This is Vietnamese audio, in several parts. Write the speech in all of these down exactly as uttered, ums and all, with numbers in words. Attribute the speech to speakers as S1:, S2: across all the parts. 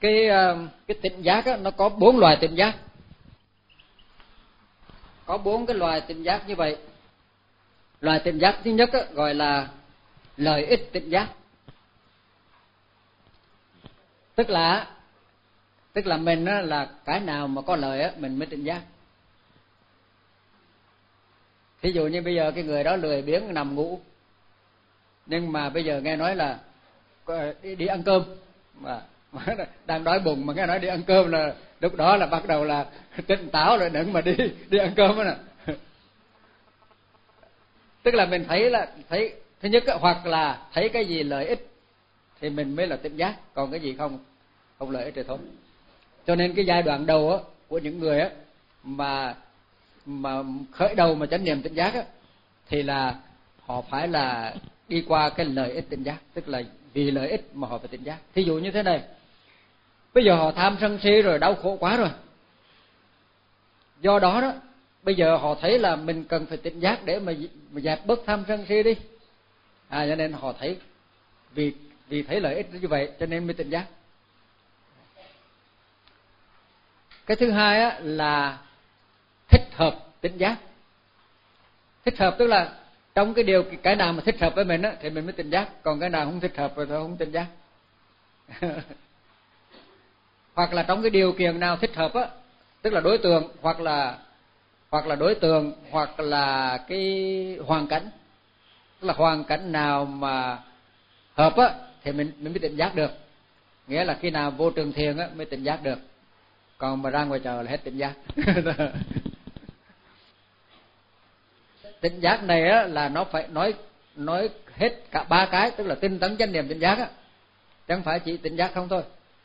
S1: cái cái tỉnh giác á, nó có bốn loài tỉnh giác, có bốn cái loài tỉnh giác như vậy. Loài tỉnh giác thứ nhất á, gọi là lợi ích tỉnh giác, tức là tức là mình á, là cái nào mà có lợi á mình mới tỉnh giác. Thí dụ như bây giờ cái người đó lười biếng nằm ngủ, nhưng mà bây giờ nghe nói là đi, đi ăn cơm, mà, mà đang đói bụng mà nghe nói đi ăn cơm là lúc đó là bắt đầu là tỉnh táo rồi, đừng mà đi đi ăn cơm đó nè. Tức là mình thấy là thấy thứ nhất hoặc là thấy cái gì lợi ích thì mình mới là tỉnh giác, còn cái gì không không lợi ích thì thôi. Cho nên cái giai đoạn đầu á, của những người á, mà mà khởi đầu mà chánh niệm tỉnh giác á, thì là họ phải là đi qua cái lợi ích tỉnh giác, tức là vì lợi ích mà họ phải tỉnh giác. Thí dụ như thế này, bây giờ họ tham sân si rồi, đau khổ quá rồi, do đó đó bây giờ họ thấy là mình cần phải tỉnh giác để mà, mà dẹp bớt tham sân si đi, à cho nên họ thấy vì vì thấy lợi ích như vậy cho nên mới tỉnh giác. Cái thứ hai á, là thích hợp tỉnh giác. Thích hợp tức là trong cái điều cái nào mà thích hợp với mình á thì mình mới tỉnh giác, còn cái nào không thích hợp rồi thôi không tỉnh giác. Hoặc là trong cái điều kiện nào thích hợp á, tức là đối tượng hoặc là hoặc là đối tượng hoặc là cái hoàn cảnh, tức là hoàn cảnh nào mà hợp á thì mình mình mới tỉnh giác được. Nghĩa là khi nào vô trường thiền á mới tỉnh giác được, còn mà ra ngoài trời là hết tỉnh giác. Tỉnh giác này á là nó phải nói nói hết cả ba cái, tức là tinh tấn chánh niệm tỉnh giác á, chẳng phải chỉ tỉnh giác không thôi.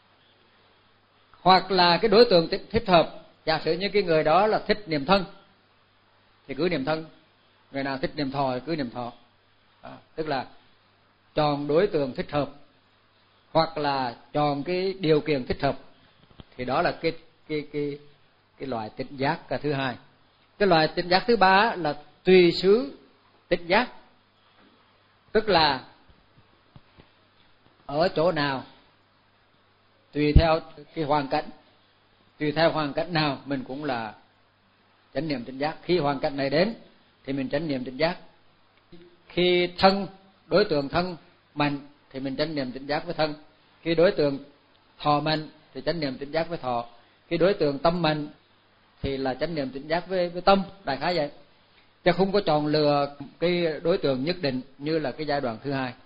S1: Hoặc là cái đối tượng thích hợp, giả sử như cái người đó là thích niệm thân thì cứ niệm thân, người nào thích niệm thọ thì cứ niệm thọ, à, tức là chọn đối tượng thích hợp hoặc là chọn cái điều kiện thích hợp, thì đó là cái cái cái cái loại tỉnh giác cái thứ hai. Cái loại tỉnh giác thứ ba là tùy xứ tỉnh giác, tức là ở chỗ nào tùy theo cái hoàn cảnh, tùy theo hoàn cảnh nào mình cũng là chánh niệm tỉnh giác. Khi hoàn cảnh này đến thì mình chánh niệm tỉnh giác. Khi thân đối tượng thân mạnh thì mình chánh niệm tỉnh giác với thân. Khi đối tượng thọ mạnh thì chánh niệm tỉnh giác với thọ. Khi đối tượng tâm mạnh thì là chánh niệm tỉnh giác với với tâm, đại khái vậy. Chứ không có chọn lựa cái đối tượng nhất định như là cái giai đoạn thứ hai.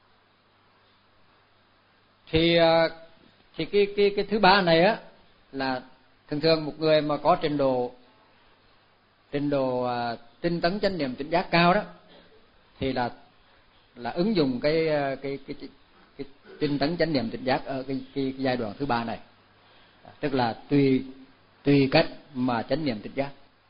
S1: Thì thì cái cái cái thứ ba này á là thường thường một người mà có trình độ trình độ uh, tinh tấn chánh niệm tỉnh giác cao đó thì là là ứng dụng cái cái cái, cái, cái tinh tấn chánh niệm tỉnh giác ở cái, cái, cái giai đoạn thứ ba này, tức là tùy tùy cách mà chánh niệm tỉnh giác.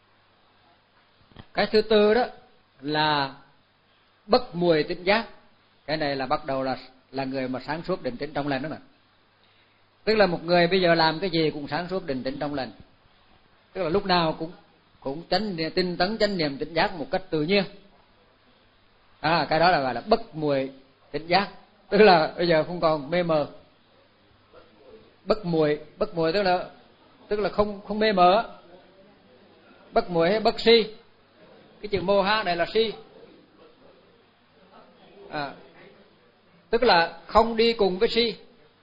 S1: Cái thứ tư đó là bất muội tỉnh giác. Cái này là bắt đầu là là người mà sáng suốt định tĩnh trong lành đó mà. Tức là một người bây giờ làm cái gì cũng sáng suốt định tĩnh trong lành, tức là lúc nào cũng cũng chánh tinh tấn chánh niệm tỉnh giác một cách tự nhiên. À, cái đó là gọi là bất muội tỉnh giác, tức là bây giờ không còn mê mờ. Bất muội, bất muội tức là tức là không không mê mờ. Bất muội hay bất si, cái chữ mô ha này là si, à, tức là không đi cùng với si.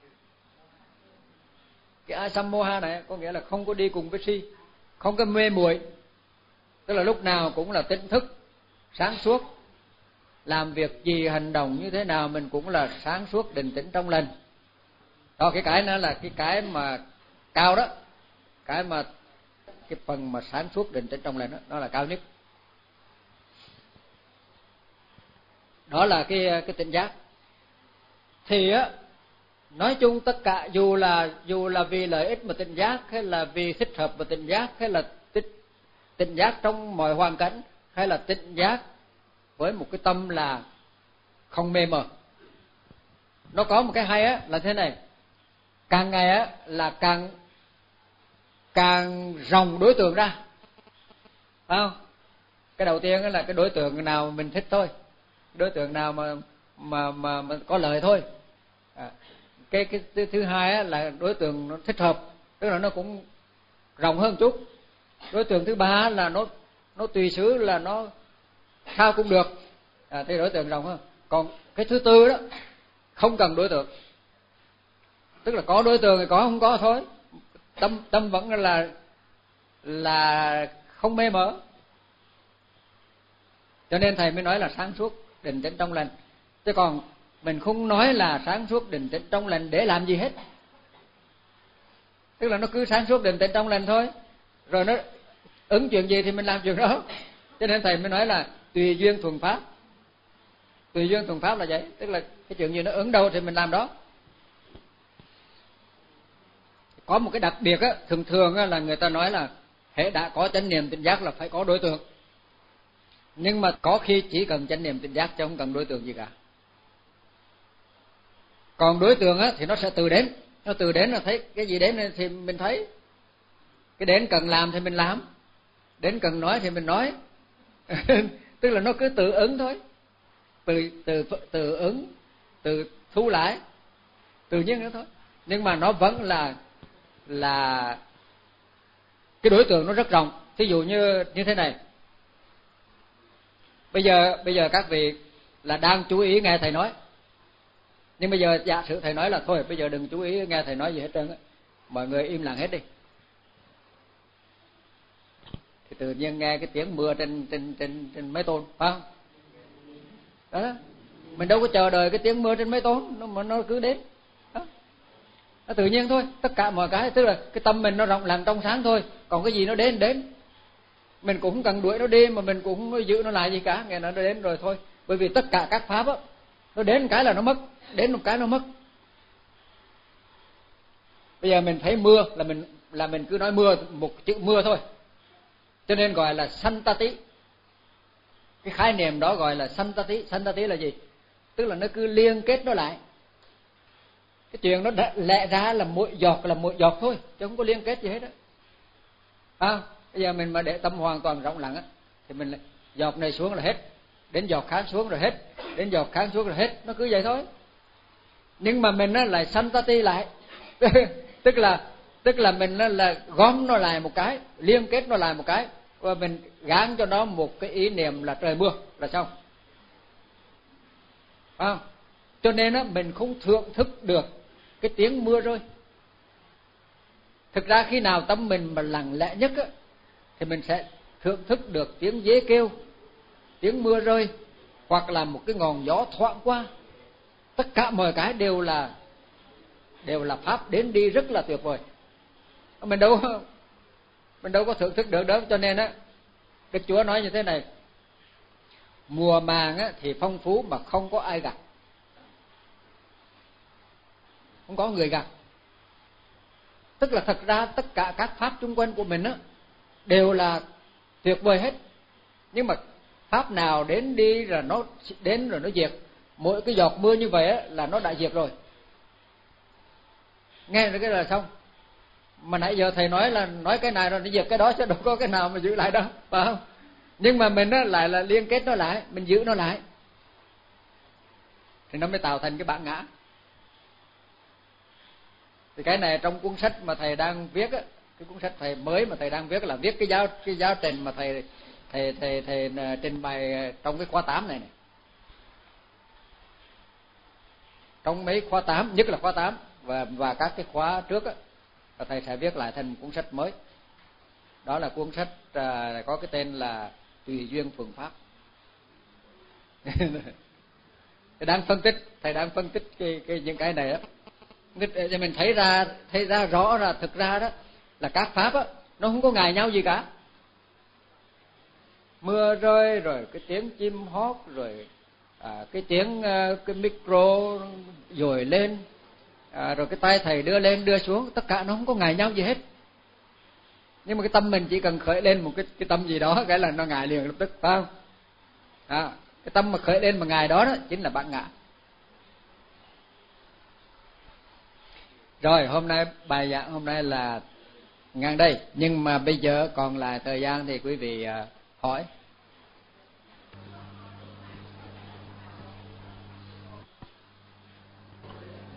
S1: Cái asammoha này có nghĩa là không có đi cùng với si, không có mê muội, tức là lúc nào cũng là tỉnh thức, sáng suốt, làm việc gì hành động như thế nào mình cũng là sáng suốt định tĩnh trong lành. Đó, cái cái đó là cái cái mà cao đó, cái mà cái phần mà sáng suốt định tĩnh trong lành đó, nó là cao nhất. Đó là cái cái tỉnh giác. Thì á, nói chung tất cả dù là dù là vì lợi ích mà tỉnh giác, hay là vì thích hợp mà tỉnh giác, hay là tích, tỉnh giác trong mọi hoàn cảnh, hay là tỉnh giác với một cái tâm là không mê mờ, nó có một cái hay á là thế này: càng ngày á là càng càng rộng đối tượng ra, phải không? Cái đầu tiên là cái đối tượng nào mình thích thôi, đối tượng nào mà mà mà, mà có lợi thôi. À, cái cái, cái thứ hai á, là đối tượng nó thích hợp, tức là nó cũng rộng hơn chút. Đối tượng thứ ba là nó nó tùy xứ, là nó sao cũng được, à, thì đối tượng rộng hơn. Còn cái thứ tư đó không cần đối tượng, tức là có đối tượng thì có, không có thôi, tâm tâm vẫn là là không mê mỡ. Cho nên thầy mới nói là sáng suốt định tĩnh trong lành. Chứ còn mình không nói là sáng suốt định tĩnh trong lành để làm gì hết, tức là nó cứ sáng suốt định tĩnh trong lành thôi, rồi nó ứng chuyện gì thì mình làm chuyện đó. Cho nên thầy mới nói là tùy duyên thuận pháp. Tùy duyên thuận pháp là vậy, tức là cái chuyện gì nó ứng đâu thì mình làm đó. Có một cái đặc biệt á, thường thường á, là người ta nói là hễ đã có chánh niệm tỉnh giác là phải có đối tượng. Nhưng mà có khi chỉ cần chánh niệm tỉnh giác chứ không cần đối tượng gì cả. Còn đối tượng á thì nó sẽ từ đến, nó từ đến là thấy cái gì đến thì mình thấy, cái đến cần làm thì mình làm, đến cần nói thì mình nói. Tức là nó cứ tự ứng thôi, từ từ tự ứng, từ thu lại, tự nhiên nữa thôi. Nhưng mà nó vẫn là là cái đối tượng nó rất rộng. Thí dụ như như thế này, bây giờ bây giờ các vị là đang chú ý nghe thầy nói, nhưng bây giờ giả sử thầy nói là thôi bây giờ đừng chú ý nghe thầy nói gì hết trơn á, mọi người im lặng hết đi, thì tự nhiên nghe cái tiếng mưa trên trên trên trên mái tôn, phải không? Đó, mình đâu có chờ đợi cái tiếng mưa trên mái tôn, nó mà nó cứ đến đó. Nó tự nhiên thôi, tất cả mọi cái, tức là cái tâm mình nó rộng lặng trong sáng thôi. Còn cái gì nó đến đến, mình cũng không cần đuổi nó đi, mà mình cũng không giữ nó lại gì cả, nghe nó đến rồi thôi. Bởi vì tất cả các pháp á, nó đến một cái là nó mất, đến một cái nó mất. Bây giờ mình thấy mưa là mình là mình cứ nói mưa, một chữ mưa thôi, cho nên gọi là santati. Cái khái niệm đó gọi là santati. Santati là gì? Tức là nó cứ liên kết nó lại. Cái chuyện nó lẽ ra là mỗi giọt là mỗi giọt thôi, chứ không có liên kết gì hết á. À, bây giờ mình mà để tâm hoàn toàn rộng lặng á, thì mình lại giọt này xuống là hết, đến giọt khác xuống rồi hết, đến giọt khác xuống rồi hết, nó cứ vậy thôi. Nhưng mà mình á lại santati lại. tức là tức là mình là gom nó lại một cái, liên kết nó lại một cái, và mình gán cho nó một cái ý niệm là trời mưa là xong. À, cho nên á mình không thưởng thức được cái tiếng mưa rơi. Thực ra khi nào tâm mình mà lặng lẽ nhất á, thì mình sẽ thưởng thức được tiếng dế kêu, tiếng mưa rơi, hoặc là một cái ngọn gió thoảng qua. Tất cả mọi cái đều là đều là pháp đến đi rất là tuyệt vời. Mình đâu mình đâu có thưởng thức được đó. Cho nên á, Đức Chúa nói như thế này: mùa màng á thì phong phú mà không có ai gặt, không có người gặt. Tức là thật ra tất cả các pháp xung quanh của mình á đều là tuyệt vời hết, nhưng mà pháp nào đến đi rồi nó đến rồi nó diệt. Mỗi cái giọt mưa như vậy á là nó đã diệt rồi. Nghe được cái là xong. Mà nãy giờ thầy nói là nói cái này rồi nó diệt cái đó, chứ đâu có cái nào mà giữ lại đâu, phải không? Nhưng mà mình á lại là liên kết nó lại, mình giữ nó lại, thì nó mới tạo thành cái bản ngã. Thì cái này trong cuốn sách mà thầy đang viết á, cái cuốn sách thầy mới mà thầy đang viết là viết cái giáo cái giáo trình mà thầy thầy thầy thầy, thầy trình bày trong cái khóa tám này này. Trong mấy khóa tám, nhất là khóa tám và và các cái khóa trước á, và thầy sẽ viết lại thành một cuốn sách mới. Đó là cuốn sách à, có cái tên là Tùy duyên thuận pháp. Thầy đang phân tích, thầy đang phân tích cái, cái những cái này á, để mình thấy ra thấy ra rõ là thực ra đó là các pháp á nó không có ngại nhau gì cả. Mưa rơi rồi cái tiếng chim hót rồi à, cái tiếng cái micro dồi lên à, rồi cái tay thầy đưa lên đưa xuống, tất cả nó không có ngại nhau gì hết. Nhưng mà cái tâm mình chỉ cần khởi lên một cái cái tâm gì đó cái là nó ngại liền lập tức, phải không? À, cái tâm mà khởi lên mà ngại đó đó chính là bản ngã. Rồi hôm nay bài giảng hôm nay là ngang đây, nhưng mà bây giờ còn lại thời gian thì quý vị uh, hỏi.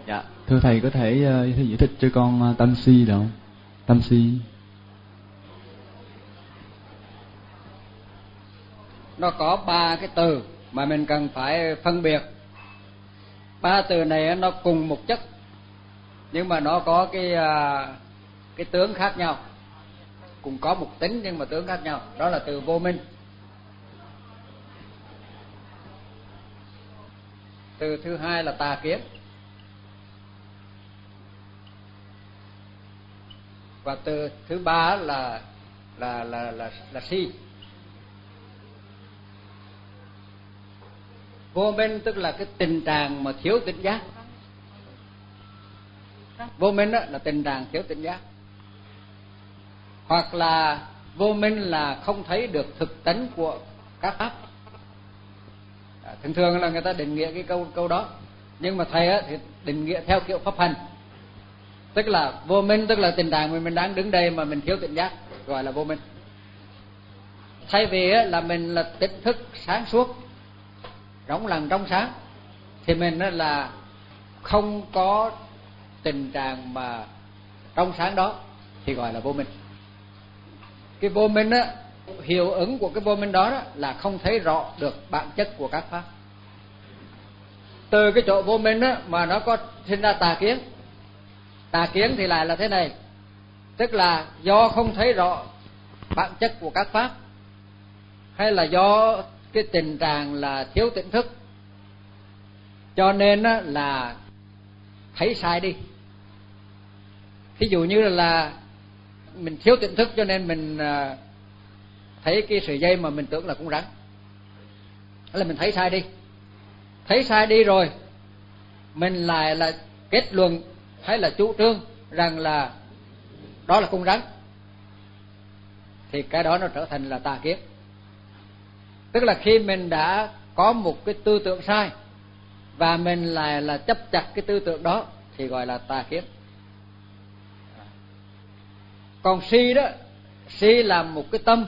S2: Dạ, thưa thầy có thể uh, giải thích cho con uh, tâm si được không? Tâm si.
S1: Nó có ba cái từ mà mình cần phải phân biệt. Ba từ này nó cùng một chất nhưng mà nó có cái cái tướng khác nhau, cùng có một tính nhưng mà tướng khác nhau. Đó là từ vô minh. Từ thứ hai là tà kiến. Và từ thứ ba là là là là là si. Vô minh tức là cái tình trạng mà thiếu tỉnh giác. Vô minh đó là tình trạng thiếu tỉnh giác. Hoặc là vô minh là không thấy được thực tánh của các pháp. À, thường thường là người ta định nghĩa cái câu câu đó, nhưng mà thầy á, thì định nghĩa theo kiểu pháp hành. Tức là vô minh tức là tình trạng mà mình đang đứng đây mà mình thiếu tỉnh giác, gọi là vô minh. Thay vì á, là mình là tỉnh thức sáng suốt, rỗng lặng trong sáng, thì mình á, là không có tình trạng mà trong sáng đó thì gọi là vô minh. Cái vô minh á, hiệu ứng của cái vô minh đó, đó là không thấy rõ được bản chất của các pháp. Từ cái chỗ vô minh á, mà nó có sinh ra tà kiến. Tà kiến thì lại là thế này, tức là do không thấy rõ bản chất của các pháp, hay là do cái tình trạng là thiếu tỉnh thức, cho nên á, là thấy sai đi. Ví dụ như là mình thiếu tỉnh thức cho nên mình thấy cái sợi dây mà mình tưởng là con rắn, đó là mình thấy sai đi. Thấy sai đi rồi mình lại là kết luận hay là chủ trương rằng là đó là con rắn, thì cái đó nó trở thành là tà kiến. Tức là khi mình đã có một cái tư tưởng sai và mình lại là chấp chặt cái tư tưởng đó thì gọi là tà kiến. Còn si đó, si là một cái tâm.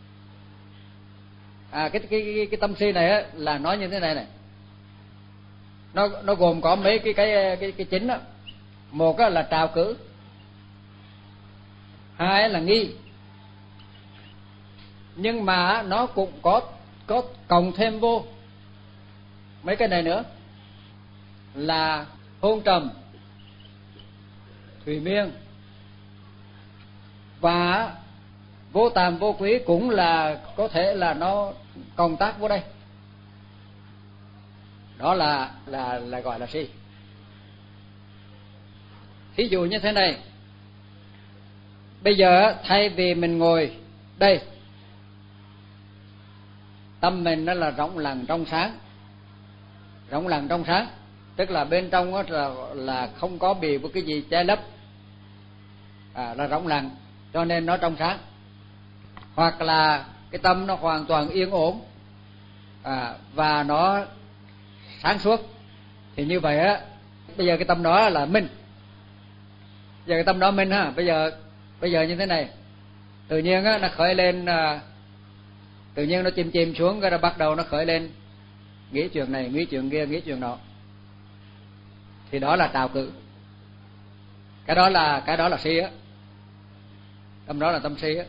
S1: À, cái cái cái, cái tâm si này á, là nói như thế này này. Nó nó gồm có mấy cái cái cái cái chính đó. Một á, là trào cử, hai là nghi, nhưng mà nó cũng có có cộng thêm vô mấy cái này nữa là hôn trầm, thủy miên và vô tàm vô quý, cũng là có thể là nó cộng tác vô đây. Đó là là là gọi là si. Thí dụ như thế này, bây giờ thay vì mình ngồi đây, tâm mình nó là rỗng lặng trong sáng. Rỗng lặng trong sáng tức là bên trong đó là, là không có bị một cái gì che lấp, à, là rỗng lặng cho nên nó trong sáng. Hoặc là cái tâm nó hoàn toàn yên ổn, à, và nó sáng suốt, thì như vậy á, bây giờ cái tâm đó là minh. Giờ cái tâm đó minh ha. Bây giờ bây giờ như thế này, tự nhiên á, nó khởi lên, à, tự nhiên nó chìm chìm xuống, cái nó bắt đầu nó khởi lên nghĩ chuyện này, nghĩ chuyện kia, nghĩ chuyện đó, thì đó là trào cử. Cái đó là cái đó là si á. Tâm đó là tâm si á.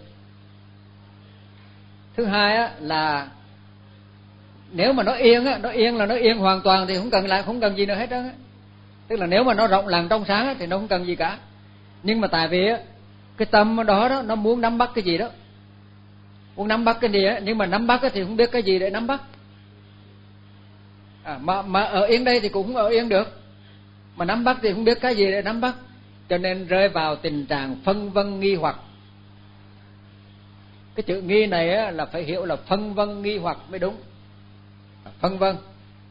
S1: Thứ hai á, là nếu mà nó yên á, nó yên là nó yên hoàn toàn thì không cần lại không cần gì nữa hết á. Tức là nếu mà nó rộng lặng trong sáng á, thì nó không cần gì cả. Nhưng mà tại vì á, cái tâm đó đó nó muốn nắm bắt cái gì đó, muốn nắm bắt cái gì á, nhưng mà nắm bắt thì không biết cái gì để nắm bắt. À, mà mà ở yên đây thì cũng không ở yên được, mà nắm bắt thì không biết cái gì để nắm bắt, cho nên rơi vào tình trạng phân vân nghi hoặc. Cái chữ nghi này á, là phải hiểu là phân vân nghi hoặc mới đúng. Phân vân,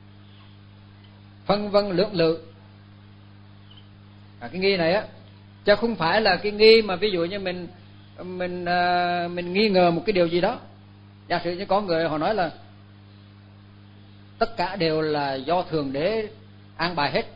S1: phân vân lưỡng lự. À, cái nghi này á, chứ không phải là cái nghi mà ví dụ như mình mình uh, mình nghi ngờ một cái điều gì đó. Giả sử như có người họ nói là tất cả đều là do Thượng Đế an bài hết,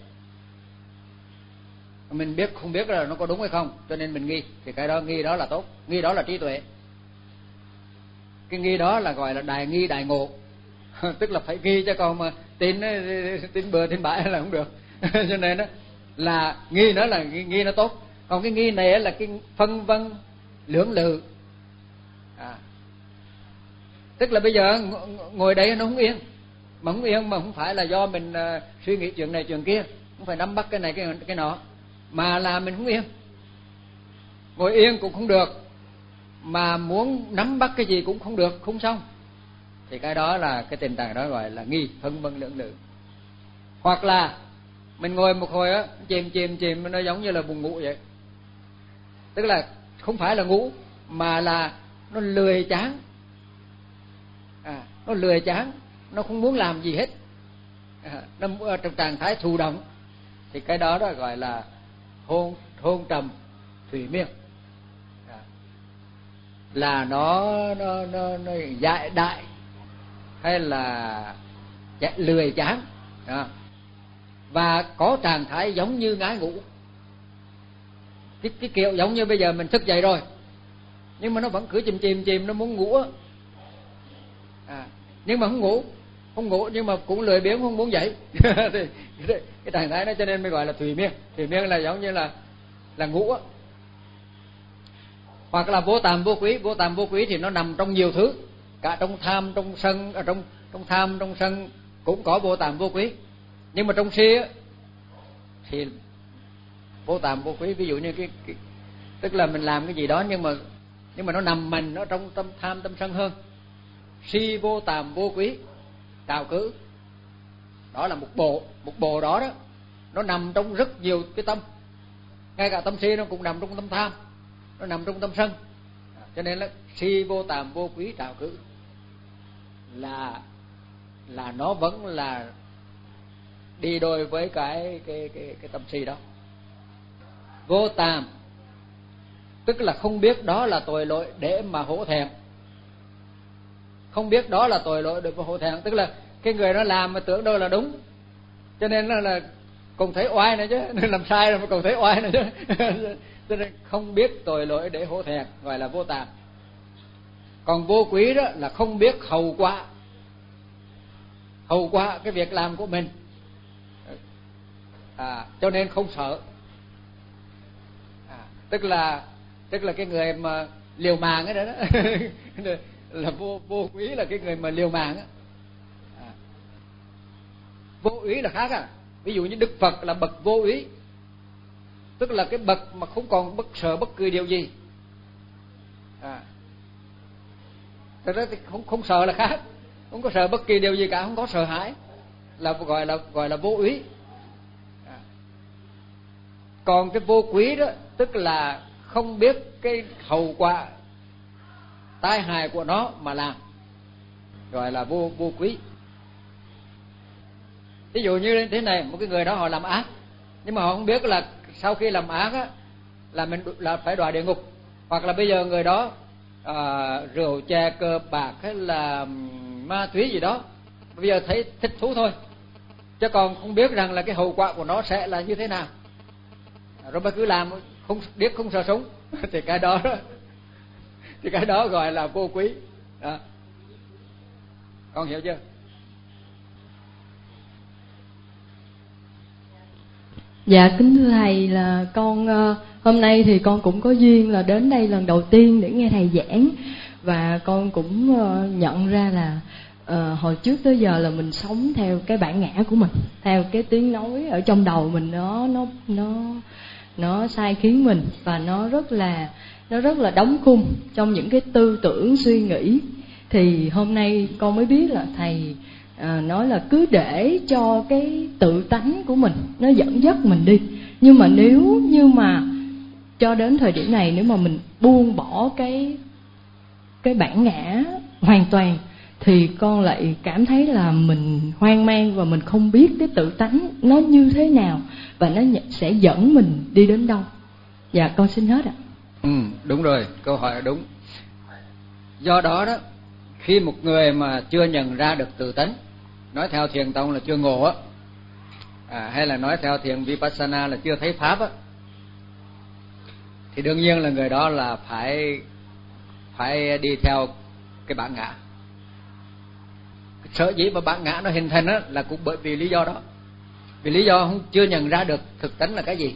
S1: mình biết không biết là nó có đúng hay không, cho nên mình nghi, thì cái đó nghi đó là tốt, nghi đó là trí tuệ. Cái nghi đó là gọi là đại nghi đại ngộ. Tức là phải nghi, chứ còn mà tin tin bừa tin bãi là không được. Cho nên đó, là nghi nó là nghi, nghi nó tốt. Còn cái nghi này là cái phân vân lưỡng lự. À, tức là bây giờ ngồi đây nó không yên, mà không yên mà không phải là do mình uh, suy nghĩ chuyện này chuyện kia, không phải nắm bắt cái này cái cái nọ, mà là mình không yên. Ngồi yên cũng không được, mà muốn nắm bắt cái gì cũng không được, không xong. Thì cái đó là cái tình trạng đó gọi là nghi, phân vân lưỡng lự. Hoặc là mình ngồi một hồi á, chìm chìm chìm nó giống như là buồn ngủ vậy. Tức là không phải là ngủ, mà là nó lười chán. À, nó lười chán, nó không muốn làm gì hết. À, nó ở trong trạng thái thụ động. Thì cái đó đó gọi là hôn hôn trầm thủy miên. À, là nó nó nó, nó dại đại hay là lười chán. À, và có trạng thái giống như ngái ngủ. Cái, cái kiểu giống như bây giờ mình thức dậy rồi, nhưng mà nó vẫn cứ chìm chìm chìm, nó muốn ngủ. À, nhưng mà không ngủ, không ngủ nhưng mà cũng lười biếng, không muốn dậy. Thì cái trạng thái đó cho nên mới gọi là thủy miên. Thủy miên là giống như là là ngủ. Hoặc là vô tàm vô quý. Vô tàm vô quý thì nó nằm trong nhiều thứ, cả trong tham, trong sân, ở trong trong tham, trong sân cũng có vô tàm vô quý. Nhưng mà trong si á, thì vô tàm vô quý. Ví dụ như cái, cái tức là mình làm cái gì đó nhưng mà nhưng mà nó nằm mình nó trong tâm tham tâm sân hơn. Si vô tàm vô quý trào cử, đó là một bộ. Một bộ đó đó nó nằm trong rất nhiều cái tâm. Ngay cả tâm si nó cũng nằm trong tâm tham, nó nằm trong tâm sân. Cho nên là si vô tàm vô quý trào cử là là nó vẫn là đi đôi với cái cái cái cái tâm si đó. Vô tàm tức là không biết đó là tội lỗi để mà hổ thẹn. Không biết đó là tội lỗi để mà hổ thẹn, tức là cái người nó làm mà tưởng đâu là đúng, cho nên là, là còn thấy oai nữa chứ, nên làm sai rồi mà còn thấy oai nữa chứ. Cho nên không biết tội lỗi để hổ thẹn gọi là vô tàm. Còn vô quý đó là không biết hậu quả, hậu quả cái việc làm của mình. À, cho nên không sợ. À, tức là tức là cái người mà liều mạng ấy đó, đó là vô vô úy là cái người mà liều mạng á. À, vô úy là khác à. Ví dụ như Đức Phật là bậc vô úy, tức là cái bậc mà không còn bất sợ bất cứ điều gì. À, thật ra thì không không sợ là khác, không có sợ bất kỳ điều gì cả, không có sợ hãi, là gọi là gọi là vô úy. À, còn cái vô quý đó tức là không biết cái hậu quả tai hại của nó mà làm, gọi là vô vô quý. Ví dụ như thế này, một cái người đó họ làm ác, nhưng mà họ không biết là sau khi làm ác á, là mình là phải đọa địa ngục. Hoặc là bây giờ người đó à, rượu chè cờ bạc hay là ma túy gì đó, bây giờ thấy thích thú thôi, chứ còn không biết rằng là cái hậu quả của nó sẽ là như thế nào, rồi mới cứ làm không biết không sợ súng. Thì cái đó thì cái đó gọi là vô quý đó. Con hiểu chưa?
S3: Dạ kính thưa thầy, là con hôm nay thì con cũng có duyên là đến đây lần đầu tiên để nghe thầy giảng, và con cũng nhận ra là uh, hồi trước tới giờ là mình sống theo cái bản ngã của mình, theo cái tiếng nói ở trong đầu mình, nó nó nó nó sai khiến mình, và nó rất là nó rất là đóng khung trong những cái tư tưởng suy nghĩ. Thì hôm nay con mới biết là thầy à, nói là cứ để cho cái tự tánh của mình nó dẫn dắt mình đi. Nhưng mà nếu như mà cho đến thời điểm này, nếu mà mình buông bỏ cái cái bản ngã hoàn toàn, thì con lại cảm thấy là mình hoang mang và mình không biết cái tự tánh nó như thế nào và nó sẽ dẫn mình đi đến đâu. Dạ con xin hết ạ.
S1: Ừ, đúng rồi, câu hỏi là đúng. Do đó đó, khi một người mà chưa nhận ra được tự tánh, nói theo thiền tông là chưa ngộ á, à, hay là nói theo thiền Vipassana là chưa thấy pháp á, thì đương nhiên là người đó là phải phải đi theo cái bản ngã. Sở dĩ mà bản ngã nó hình thành á là cũng bởi vì lý do đó. Vì lý do không chưa nhận ra được thực tánh là cái gì,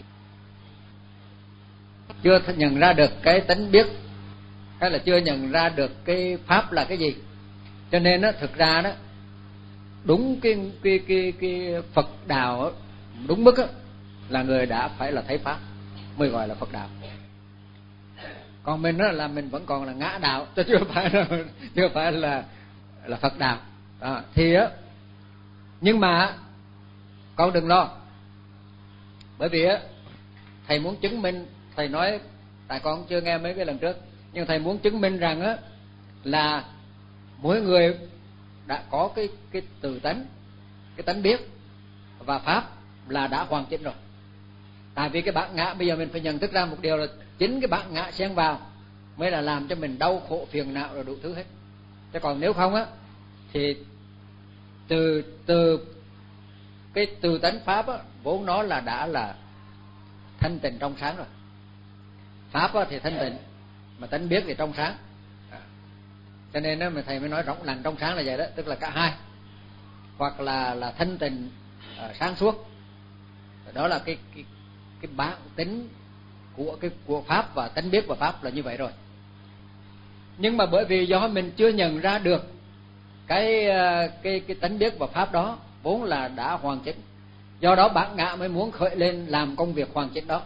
S1: chưa nhận ra được cái tánh biết, hay là chưa nhận ra được cái pháp là cái gì. Cho nên đó, thực ra đó, đúng cái cái cái cái Phật đạo đó, đúng mức đó, là người đã phải là thấy pháp mới gọi là Phật đạo. Còn mình đó là mình vẫn còn là ngã đạo, chứ chưa phải là chưa phải là là Phật đạo. Đó, thì á, nhưng mà con đừng lo, bởi vì á thầy muốn chứng minh, thầy nói tại con chưa nghe mấy cái lần trước, nhưng thầy muốn chứng minh rằng á là mỗi người đã có cái cái tự tánh, cái tánh biết và pháp là đã hoàn chỉnh rồi. Tại vì cái bản ngã bây giờ mình phải nhận thức ra một điều là chính cái bản ngã xen vào mới là làm cho mình đau khổ phiền não rồi đủ thứ hết. Chứ còn nếu không á thì từ từ cái từ tánh pháp á vốn nó là đã là thanh tịnh trong sáng rồi. Pháp á thì thanh tịnh, mà tánh biết thì trong sáng. À, cho nên đó mà thầy mới nói rộng lành trong sáng là vậy đó, tức là cả hai, hoặc là là thanh tịnh uh, sáng suốt. Đó là cái cái cái bản tính của cái của pháp, và tánh biết và pháp là như vậy rồi. Nhưng mà bởi vì do mình chưa nhận ra được cái cái cái tánh biết và pháp đó vốn là đã hoàn chỉnh, do đó bản ngã mới muốn khởi lên làm công việc hoàn chỉnh đó.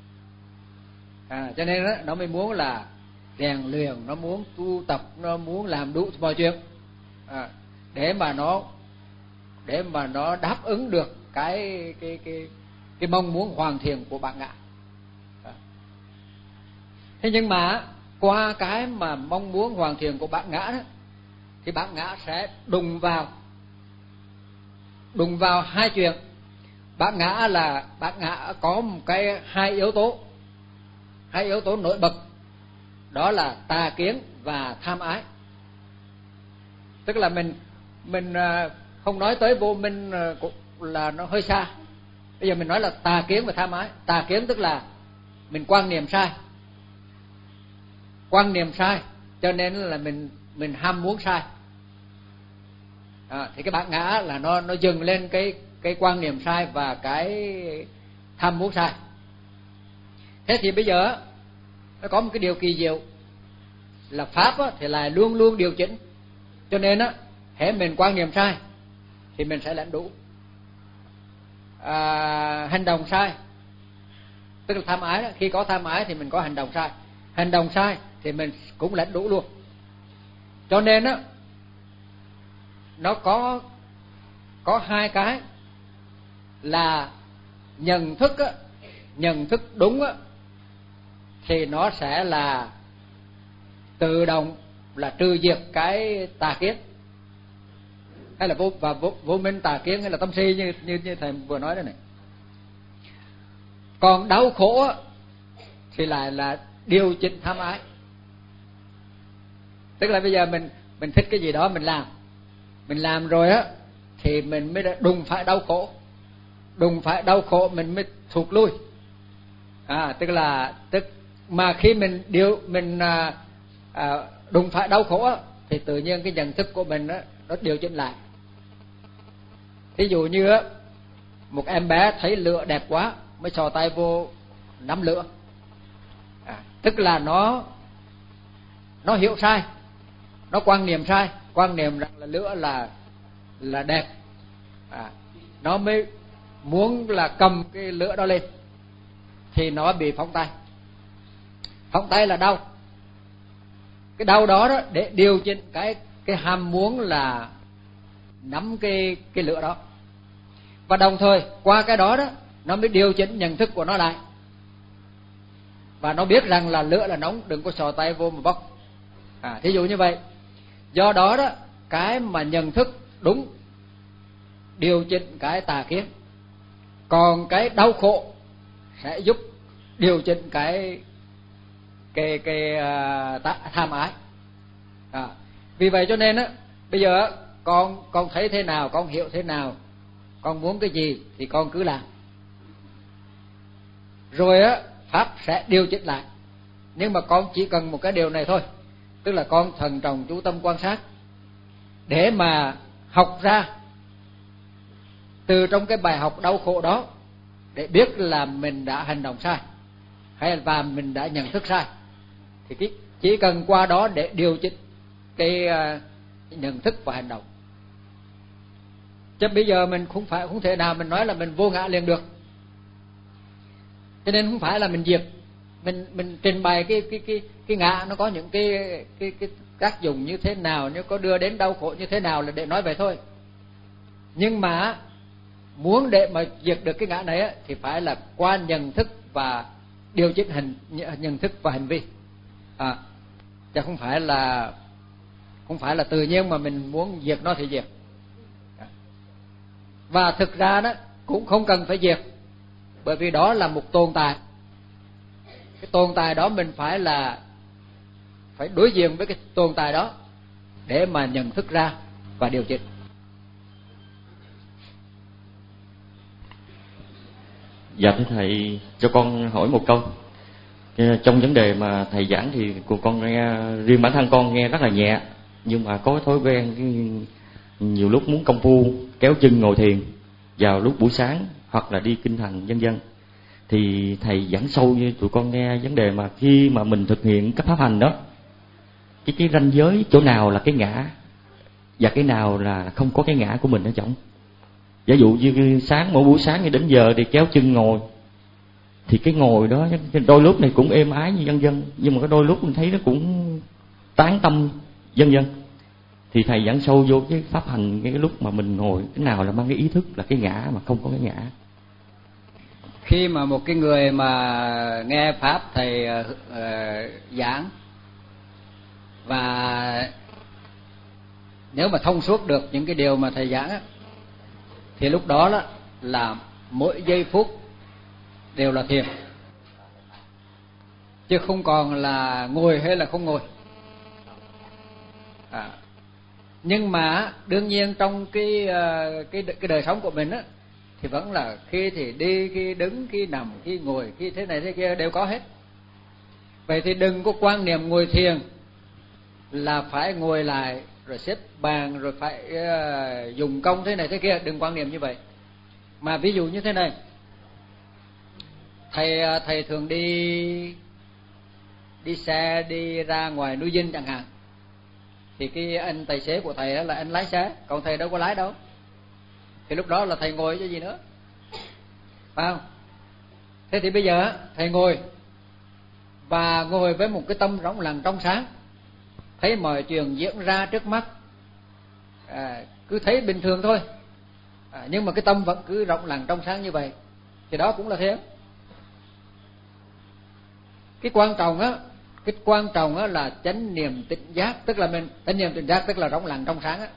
S1: À, cho nên đó, nó mới muốn là rèn luyện, nó muốn tu tập, nó muốn làm đủ mọi chuyện à, để mà nó để mà nó đáp ứng được cái cái cái cái mong muốn hoàn thiện của bản ngã. À. Thế nhưng mà qua cái mà mong muốn hoàn thiện của bản ngã đó, thì bản ngã sẽ đụng vào đụng vào hai chuyện. Bản ngã là bản ngã có một cái hai yếu tố, hai yếu tố nổi bật, đó là tà kiến và tham ái. Tức là mình mình không nói tới vô minh là nó hơi xa. Bây giờ mình nói là tà kiến và tham ái. Tà kiến tức là mình quan niệm sai, quan niệm sai, cho nên là mình mình ham muốn sai. À, thì cái bản ngã là nó nó dừng lên cái cái quan niệm sai và cái tham muốn sai. Thế thì bây giờ nó có một cái điều kỳ diệu là pháp á, thì là luôn luôn điều chỉnh. Cho nên á, hễ mình quan niệm sai thì mình sẽ lãnh đủ. À, hành động sai tức là tham ái đó. Khi có tham ái thì mình có hành động sai, hành động sai thì mình cũng lãnh đủ luôn. Cho nên á, nó có có hai cái là nhận thức á, nhận thức đúng á, thì nó sẽ là tự động là trừ diệt cái tà kiến, hay là vô và vô, vô minh tà kiến, hay là tâm si như như như thầy vừa nói đây này. Còn đau khổ á, thì lại là điều chỉnh tham ái. Tức là bây giờ mình mình thích cái gì đó mình làm, mình làm rồi á thì mình mới đùng phải đau khổ, đùng phải đau khổ mình mới thụt lui. À, tức là tức mà khi mình điều mình à, à, đùng phải đau khổ á, thì tự nhiên cái nhận thức của mình á nó điều chỉnh lại. Ví dụ như á, một em bé thấy lửa đẹp quá mới sò tay vô nắm lửa. À, tức là nó nó hiểu sai, nó quan niệm sai, quan niệm rằng là lửa là là đẹp. À, nó mới muốn là cầm cái lửa đó lên thì nó bị phóng tay. Phóng tay là đau. Cái đau đó đó để điều chỉnh cái cái ham muốn là nắm cái cái lửa đó. Và đồng thời qua cái đó đó nó mới điều chỉnh nhận thức của nó lại, và nó biết rằng là lửa là nóng, đừng có sò tay vô mà bốc. À, thí dụ như vậy. Do đó đó, cái mà nhận thức đúng điều chỉnh cái tà kiến, còn cái đau khổ sẽ giúp điều chỉnh cái cái cái uh, tham ái. À, vì vậy cho nên á, bây giờ con con thấy thế nào, con hiểu thế nào, con muốn cái gì thì con cứ làm. Rồi á, pháp sẽ điều chỉnh lại. Nhưng mà con chỉ cần một cái điều này thôi, tức là con thận trọng chú tâm quan sát để mà học ra từ trong cái bài học đau khổ đó để biết là mình đã hành động sai hay và mình đã nhận thức sai, thì cái chỉ cần qua đó để điều chỉnh cái nhận thức và hành động. Chứ bây giờ mình không phải không thể nào mình nói là mình vô ngã liền được. Cho nên không phải là mình diệt, mình mình trình bày cái cái cái cái ngã nó có những cái cái cái tác dụng như thế nào, nó có đưa đến đau khổ như thế nào là để nói vậy thôi. Nhưng mà muốn để mà diệt được cái ngã này á, thì phải là qua nhận thức và điều chỉnh hành nhận thức và hành vi, à, chứ không phải là không phải là tự nhiên mà mình muốn diệt nó thì diệt. Và thực ra đó cũng không cần phải diệt, bởi vì đó là một tồn tại. Cái tồn tại đó mình phải là phải đối diện với cái tồn tại đó để mà nhận thức ra và điều chỉnh.
S4: Dạ thưa thầy, cho con hỏi một câu. Trong vấn đề mà thầy giảng thì của con nghe, riêng bản thân con nghe rất là nhẹ, nhưng mà có thói quen nhiều lúc muốn công phu kéo chân ngồi thiền vào lúc buổi sáng hoặc là đi kinh thành vân vân. Thì thầy giảng sâu như tụi con nghe vấn đề mà khi mà mình thực hiện các pháp hành đó, cái cái ranh giới chỗ nào là cái ngã và cái nào là không có cái ngã của mình ở trong. Giả dụ như sáng, mỗi buổi sáng như đến giờ thì kéo chân ngồi, thì cái ngồi đó đôi lúc này cũng êm ái như vân vân, nhưng mà có đôi lúc mình thấy nó cũng tán tâm vân vân. Thì thầy giảng sâu vô cái pháp hành, cái lúc mà mình ngồi cái nào là mang cái ý thức là cái ngã mà không có cái ngã.
S1: Khi mà một cái người mà nghe pháp thầy uh, uh, giảng và nếu mà thông suốt được những cái điều mà thầy giảng á, thì lúc đó, đó là mỗi giây phút đều là thiền, chứ không còn là ngồi hay là không ngồi. À, nhưng mà đương nhiên trong cái cái cái đời sống của mình á, thì vẫn là khi thì đi, khi đứng, khi nằm, khi ngồi, khi thế này thế kia đều có hết. Vậy thì đừng có quan niệm ngồi thiền là phải ngồi lại rồi xếp bàn rồi phải uh, dùng công thế này thế kia, đừng quan niệm như vậy. Mà ví dụ như thế này, thầy thầy thường đi đi xe đi ra ngoài núi Dinh chẳng hạn, thì cái anh tài xế của thầy là anh lái xe, còn thầy đâu có lái đâu, thì lúc đó là thầy ngồi chứ gì nữa, phải không? Thế thì bây giờ thầy ngồi và ngồi với một cái tâm rỗng lặng trong sáng, thấy mọi chuyện diễn ra trước mắt, à, cứ thấy bình thường thôi, à, nhưng mà cái tâm vẫn cứ rộng lặng trong sáng như vậy, thì đó cũng là thiền. Cái quan trọng á, cái quan trọng á là chánh niệm tỉnh giác, tức là mình chánh niệm tỉnh giác tức là rộng lặng trong sáng á,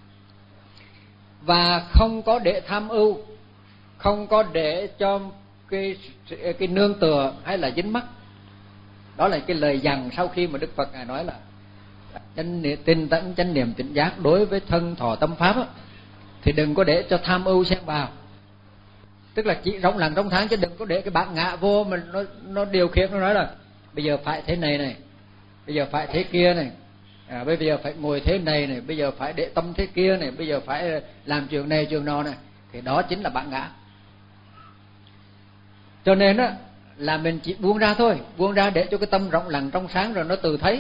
S1: và không có để tham ưu, không có để cho cái cái nương tựa hay là dính mắc. Đó là cái lời dặn sau khi mà Đức Phật ngài nói là chánh niệm tinh tấn, chánh niệm tỉnh giác đối với thân thọ tâm pháp á, thì đừng có để cho tham ưu xen vào. Tức là chỉ rộng lặng trong sáng, chứ đừng có để cái bản ngã vô mình nó nó điều khiển, nó nói là bây giờ phải thế này này, bây giờ phải thế kia này, à, bây giờ phải ngồi thế này này, bây giờ phải để tâm thế kia này, bây giờ phải làm chuyện này chuyện nọ này, thì đó chính là bản ngã. Cho nên á là mình chỉ buông ra thôi, buông ra để cho cái tâm rộng lặng trong sáng rồi nó tự thấy.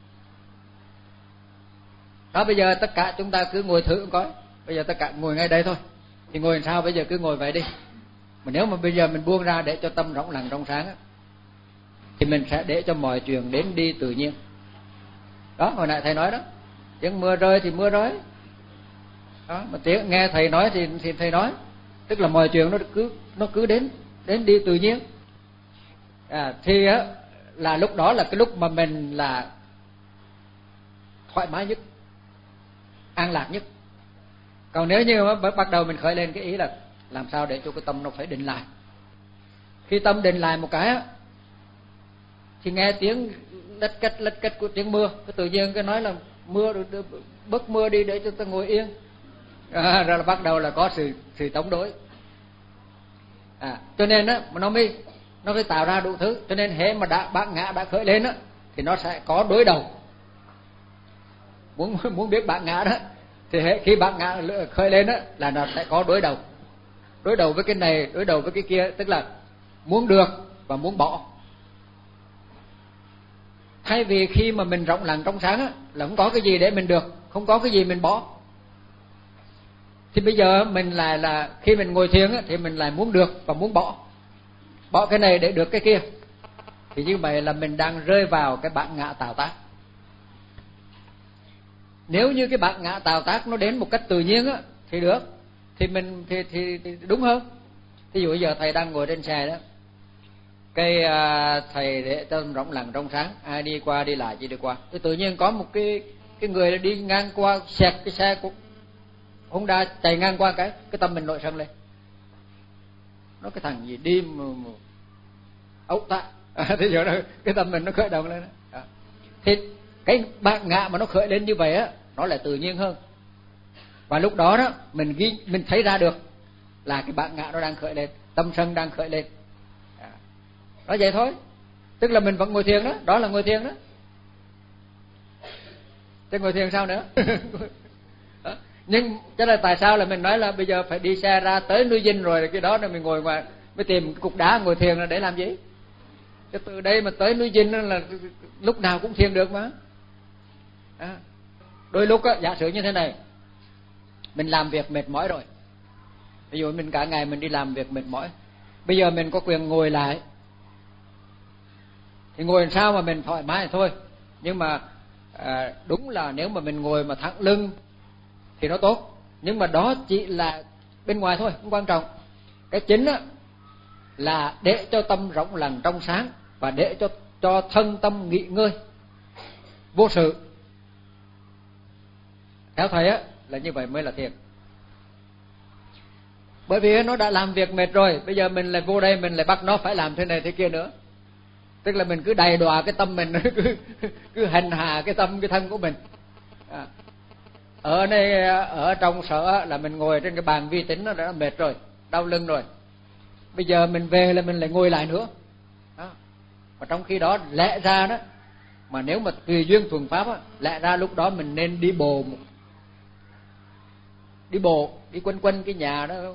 S1: Đó, bây giờ tất cả chúng ta cứ ngồi thử coi, bây giờ tất cả ngồi ngay đây thôi, thì ngồi làm sao, bây giờ cứ ngồi vậy đi. Mà nếu mà bây giờ mình buông ra để cho tâm rộng lặng trong sáng á, thì mình sẽ để cho mọi chuyện đến đi tự nhiên. Đó, hồi nãy thầy nói đó, tiếng mưa rơi thì mưa rơi đó, mà tiếng nghe thầy nói thì thì thầy nói, tức là mọi chuyện nó cứ nó cứ đến đến đi tự nhiên. À, thì á là lúc đó là cái lúc mà mình là thoải mái nhất, an lạc nhất. Còn nếu như mà bắt đầu mình khởi lên cái ý là làm sao để cho cái tâm nó phải định lại, khi tâm định lại một cái á, thì nghe tiếng lách cách lách cách của tiếng mưa, cái tự nhiên cái nói là mưa, bớt mưa đi để cho ta ngồi yên, à, rồi là bắt đầu là có sự sự chống đối. À, cho nên á mà nó mới nó mới tạo ra đủ thứ. Cho nên hễ mà đã bản ngã đã khởi lên á, thì nó sẽ có đối đầu. Muốn muốn biết bản ngã đó, thì hễ khi bản ngã khởi lên á là nó sẽ có đối đầu. đối đầu với cái này, đối đầu với cái kia, tức là muốn được và muốn bỏ. Thay vì khi mà mình rộng lặng trong sáng á, là không có cái gì để mình được, không có cái gì mình bỏ, thì bây giờ mình lại là khi mình ngồi thiền á, thì mình lại muốn được và muốn bỏ, bỏ cái này để được cái kia. Thì như vậy là mình đang rơi vào cái bản ngã tạo tác. Nếu như cái bản ngã tạo tác nó đến một cách tự nhiên á thì được, thì mình thì, thì, thì đúng hơn. Ví dụ bây giờ thầy đang ngồi trên xe đó, cái à, thầy để tâm rộng lặng trong sáng, ai đi qua đi lại chỉ đi qua, thì tự nhiên có một cái cái người đi ngang qua xẹt cái xe của Honda chạy ngang qua, cái cái tâm mình nổi sân lên, nó cái thằng gì đi mà, mà ốc ta, à, thì giờ đó cái tâm mình nó khởi động lên đó. Thì cái bản ngã mà nó khởi lên như vậy á, nó lại tự nhiên hơn. Và lúc đó đó mình ghi, mình thấy ra được là cái bản ngã nó đang khởi lên, tâm sân đang khởi lên. À, nó vậy thôi. Tức là mình vẫn ngồi thiền đó, đó là ngồi thiền đó. Chứ ngồi thiền sao nữa? Đó. Nhưng cho nên tại sao là mình nói là bây giờ phải đi xe ra tới núi Dinh rồi cái đó là mình ngồi ngoài mới tìm cái cục đá ngồi thiền là để làm gì? Chứ từ đây mà tới núi Dinh là lúc nào cũng thiền được mà. À, đôi lúc á, giả sử như thế này, mình làm việc mệt mỏi rồi, ví dụ mình cả ngày mình đi làm việc mệt mỏi, bây giờ mình có quyền ngồi lại thì ngồi làm sao mà mình thoải mái thôi. Nhưng mà à, đúng là nếu mà mình ngồi mà thẳng lưng thì nó tốt, nhưng mà đó chỉ là bên ngoài thôi, không quan trọng. Cái chính á là để cho tâm rộng lặng trong sáng và để cho cho thân tâm nghỉ ngơi vô sự. Theo thầy á là như vậy mới là thiền. Bởi vì nó đã làm việc mệt rồi, bây giờ mình lại vô đây mình lại bắt nó phải làm thế này thế kia nữa. Tức là mình cứ đầy đọa cái tâm mình, cứ cứ hành hạ cái tâm cái thân của mình. À, ở đây ở trong sở là mình ngồi trên cái bàn vi tính nó đã mệt rồi, đau lưng rồi. Bây giờ mình về là mình lại ngồi lại nữa. Đó. Và trong khi đó lẽ ra đó, mà nếu mà tùy duyên thuần pháp á, lẽ ra lúc đó mình nên đi bộ một đi bộ đi quanh quanh cái nhà đó.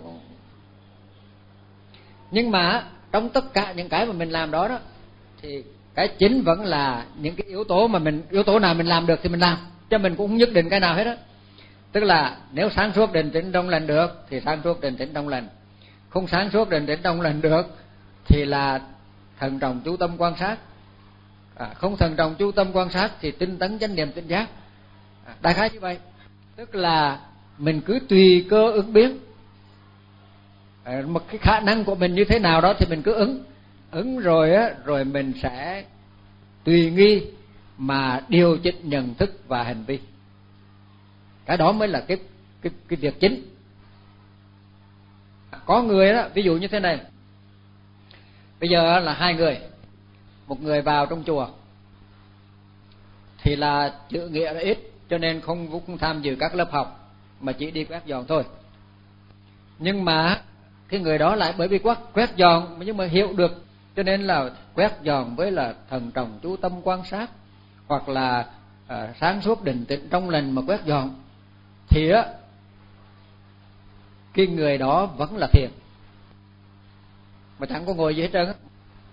S1: Nhưng mà trong tất cả những cái mà mình làm đó đó thì cái chính vẫn là những cái yếu tố mà mình yếu tố nào mình làm được thì mình làm, chứ mình cũng không nhất định cái nào hết á. Tức là nếu sáng suốt định tĩnh trong lành được thì sáng suốt định tĩnh trong lành, không sáng suốt định tĩnh trong lành được thì là thần trọng chú tâm quan sát, à, không thần trọng chú tâm quan sát thì tinh tấn chánh niệm tỉnh giác. À, đại khái như vậy. Tức là mình cứ tùy cơ ứng biến, à, một cái khả năng của mình như thế nào đó thì mình cứ ứng ứng rồi á, rồi mình sẽ tùy nghi mà điều chỉnh nhận thức và hành vi. Cái đó mới là cái cái cái việc chính. Có người đó, ví dụ như thế này, bây giờ là hai người, một người vào trong chùa thì là chữ nghĩa là ít, cho nên không cũng tham dự các lớp học mà chỉ đi quét dọn thôi. Nhưng mà cái người đó lại bởi vì quét quét dọn nhưng mà hiểu được, cho nên là quét dọn với là thần trọng chú tâm quan sát, hoặc là à, sáng suốt định tĩnh trong lành mà quét dọn, thì á cái người đó vẫn là thiền mà chẳng có ngồi gì hết trơn á.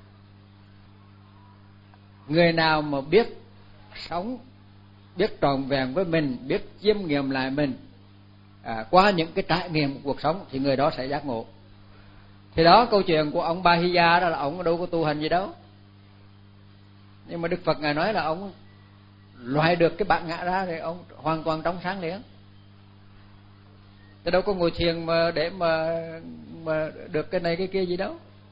S1: Người nào mà biết sống, biết trọn vẹn với mình, biết chiêm nghiệm lại mình à, qua những cái trải nghiệm của cuộc sống thì người đó sẽ giác ngộ. Thì đó, câu chuyện của ông Bahiya đó là ông đâu có tu hành gì đâu, nhưng mà Đức Phật ngài nói là ông loại được cái bản ngã ra thì ông hoàn toàn trong sáng liền. Chứ đâu có ngồi thiền mà để mà mà được cái này cái kia gì đâu.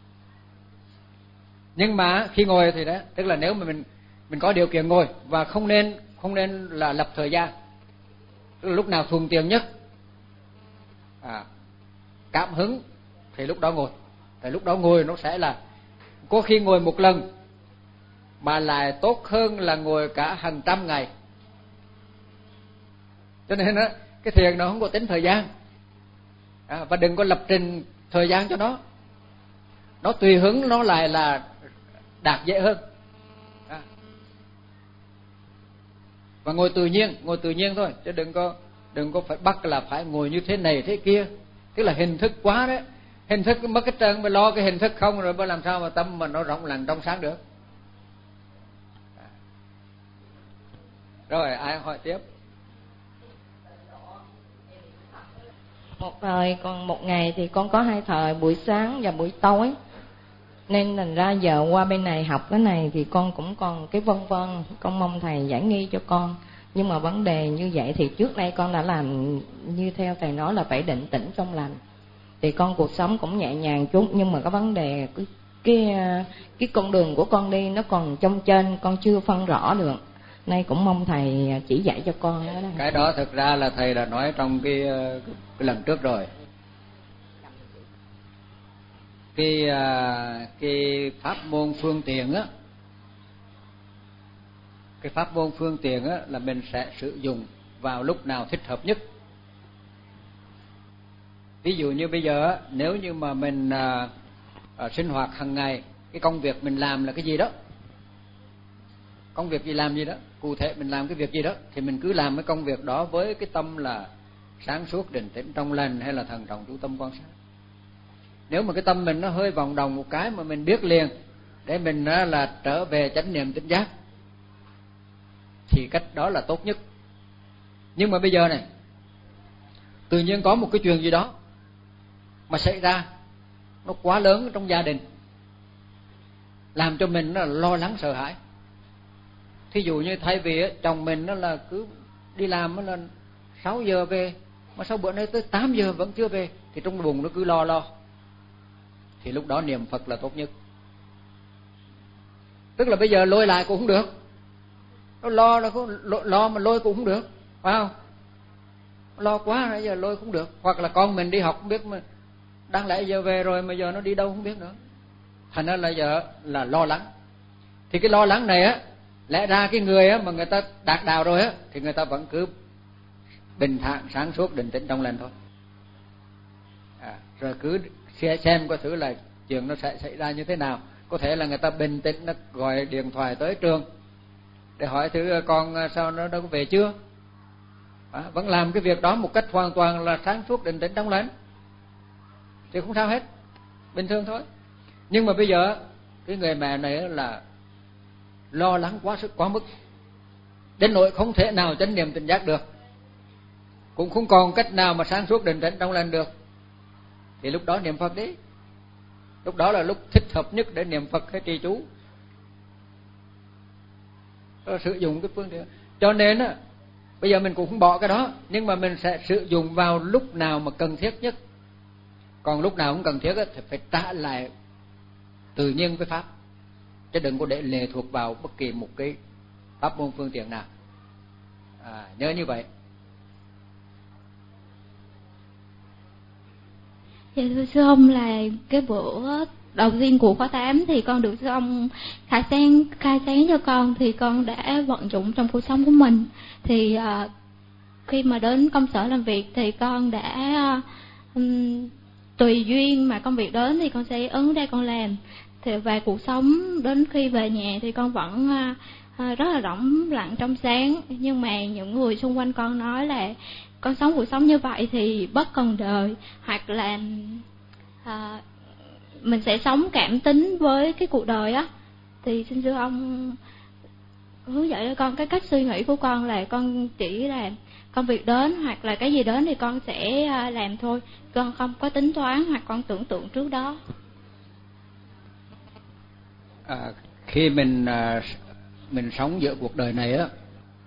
S1: Nhưng mà khi ngồi thì đó, tức là nếu mà mình mình có điều kiện ngồi, và không nên không nên là lập thời gian, tức là lúc nào thuận tiện nhất, à, cảm hứng thì lúc đó ngồi. Thì lúc đó ngồi nó sẽ là có khi ngồi một lần mà lại tốt hơn là ngồi cả hàng trăm ngày. Cho nên đó, cái thiền nó không có tính thời gian, à, và đừng có lập trình thời gian cho nó. Nó tùy hứng nó lại là đạt dễ hơn. À. Và ngồi tự nhiên, ngồi tự nhiên thôi, chứ đừng có đừng có phải bắt là phải ngồi như thế này thế kia, tức là hình thức quá đấy. Hình thức mất hết trơn, mà lo cái hình thức không rồi mới làm sao mà tâm mà nó rộng lặng trong sáng được. Rồi ai hỏi tiếp?
S5: Một thời còn một ngày thì con có hai thời, buổi sáng và buổi tối, nên thành ra giờ qua bên này học cái này thì con cũng còn cái vân vân, con mong thầy giải nghi cho con. Nhưng mà vấn đề như vậy thì trước đây con đã làm như theo thầy nói là phải định tĩnh trong lành, thì con cuộc sống cũng nhẹ nhàng chút, nhưng mà cái vấn đề cái cái, cái con đường của con đi nó còn trong trên, con chưa phân rõ được. Nay cũng mong thầy chỉ dạy cho con đó.
S1: Cái đó thực ra là thầy đã nói trong cái, cái lần trước rồi. Cái cái pháp môn phương tiện á, cái pháp môn phương tiện á là mình sẽ sử dụng vào lúc nào thích hợp nhất. Ví dụ như bây giờ nếu như mà mình à, à, sinh hoạt hàng ngày, cái công việc mình làm là cái gì đó, công việc gì làm gì đó, cụ thể mình làm cái việc gì đó, thì mình cứ làm cái công việc đó với cái tâm là sáng suốt, định tĩnh, trong lành, hay là thận trọng, chú tâm quan sát. Nếu mà cái tâm mình nó hơi vòng đồng một cái mà mình biết liền để mình là trở về chánh niệm tỉnh giác, thì cách đó là tốt nhất. Nhưng mà bây giờ này, tự nhiên có một cái chuyện gì đó mà xảy ra nó quá lớn trong gia đình, làm cho mình nó lo lắng sợ hãi. Thí dụ như thay vì chồng mình nó là cứ đi làm nó là sáu giờ về, mà sao bữa nay tới tám giờ vẫn chưa về, thì trong bụng nó cứ lo lo. Thì lúc đó niệm Phật là tốt nhất. Tức là bây giờ lôi lại cũng không được, nó lo là cũng lo, lo mà lôi cũng không được, phải không? Lo quá nãy giờ lôi cũng được. Hoặc là con mình đi học không biết mà đáng lẽ giờ về rồi mà giờ nó đi đâu không biết nữa, thành ra là giờ là lo lắng. Thì cái lo lắng này á, lẽ ra cái người á mà người ta đạt đạo rồi á thì người ta vẫn cứ bình thản, sáng suốt, định tĩnh trong lành thôi. À, rồi cứ xem coi thử là chuyện nó sẽ xảy ra như thế nào. Có thể là người ta bình tĩnh, nó gọi điện thoại tới trường để hỏi thử con sao nó đâu có về chưa. À, vẫn làm cái việc đó một cách hoàn toàn là sáng suốt, định tĩnh trong lành thì không sao hết, bình thường thôi. Nhưng mà bây giờ cái người mẹ này là lo lắng quá sức quá mức, đến nỗi không thể nào chánh niệm tỉnh giác được, cũng không còn cách nào mà sáng suốt định tĩnh trong lành được. Thì lúc đó niệm Phật đi, lúc đó là lúc thích hợp nhất để niệm Phật hay trì chú, rồi sử dụng cái phương tiện. Cho nên á, bây giờ mình cũng không bỏ cái đó, nhưng mà mình sẽ sử dụng vào lúc nào mà cần thiết nhất. Còn lúc nào không cần thiết á, thì phải trả lại tự nhiên với pháp, chứ đừng có để lệ thuộc vào bất kỳ một cái pháp môn phương tiện nào. À, nhớ như vậy.
S6: Dạ thưa sư ông, là cái bữa đầu tiên của khóa tám thì con được sư ông khai sáng khai sáng cho con, thì con đã vận dụng trong cuộc sống của mình. Thì uh, khi mà đến công sở làm việc thì con đã uh, tùy duyên mà công việc đến thì con sẽ ứng ra con làm. Thì về cuộc sống đến khi về nhà thì con vẫn uh, uh, rất là rỗng lặng trong sáng. Nhưng mà những người xung quanh con nói là con sống cuộc sống như vậy thì bất cần đời, hoặc là uh, mình sẽ sống cảm tính với cái cuộc đời á. Thì xin sư ông hướng dẫn cho con cái cách suy nghĩ của con, là con chỉ là công việc đến hoặc là cái gì đến thì con sẽ làm thôi, con không có tính toán hoặc con tưởng tượng trước đó.
S1: À, khi mình mình sống giữa cuộc đời này á,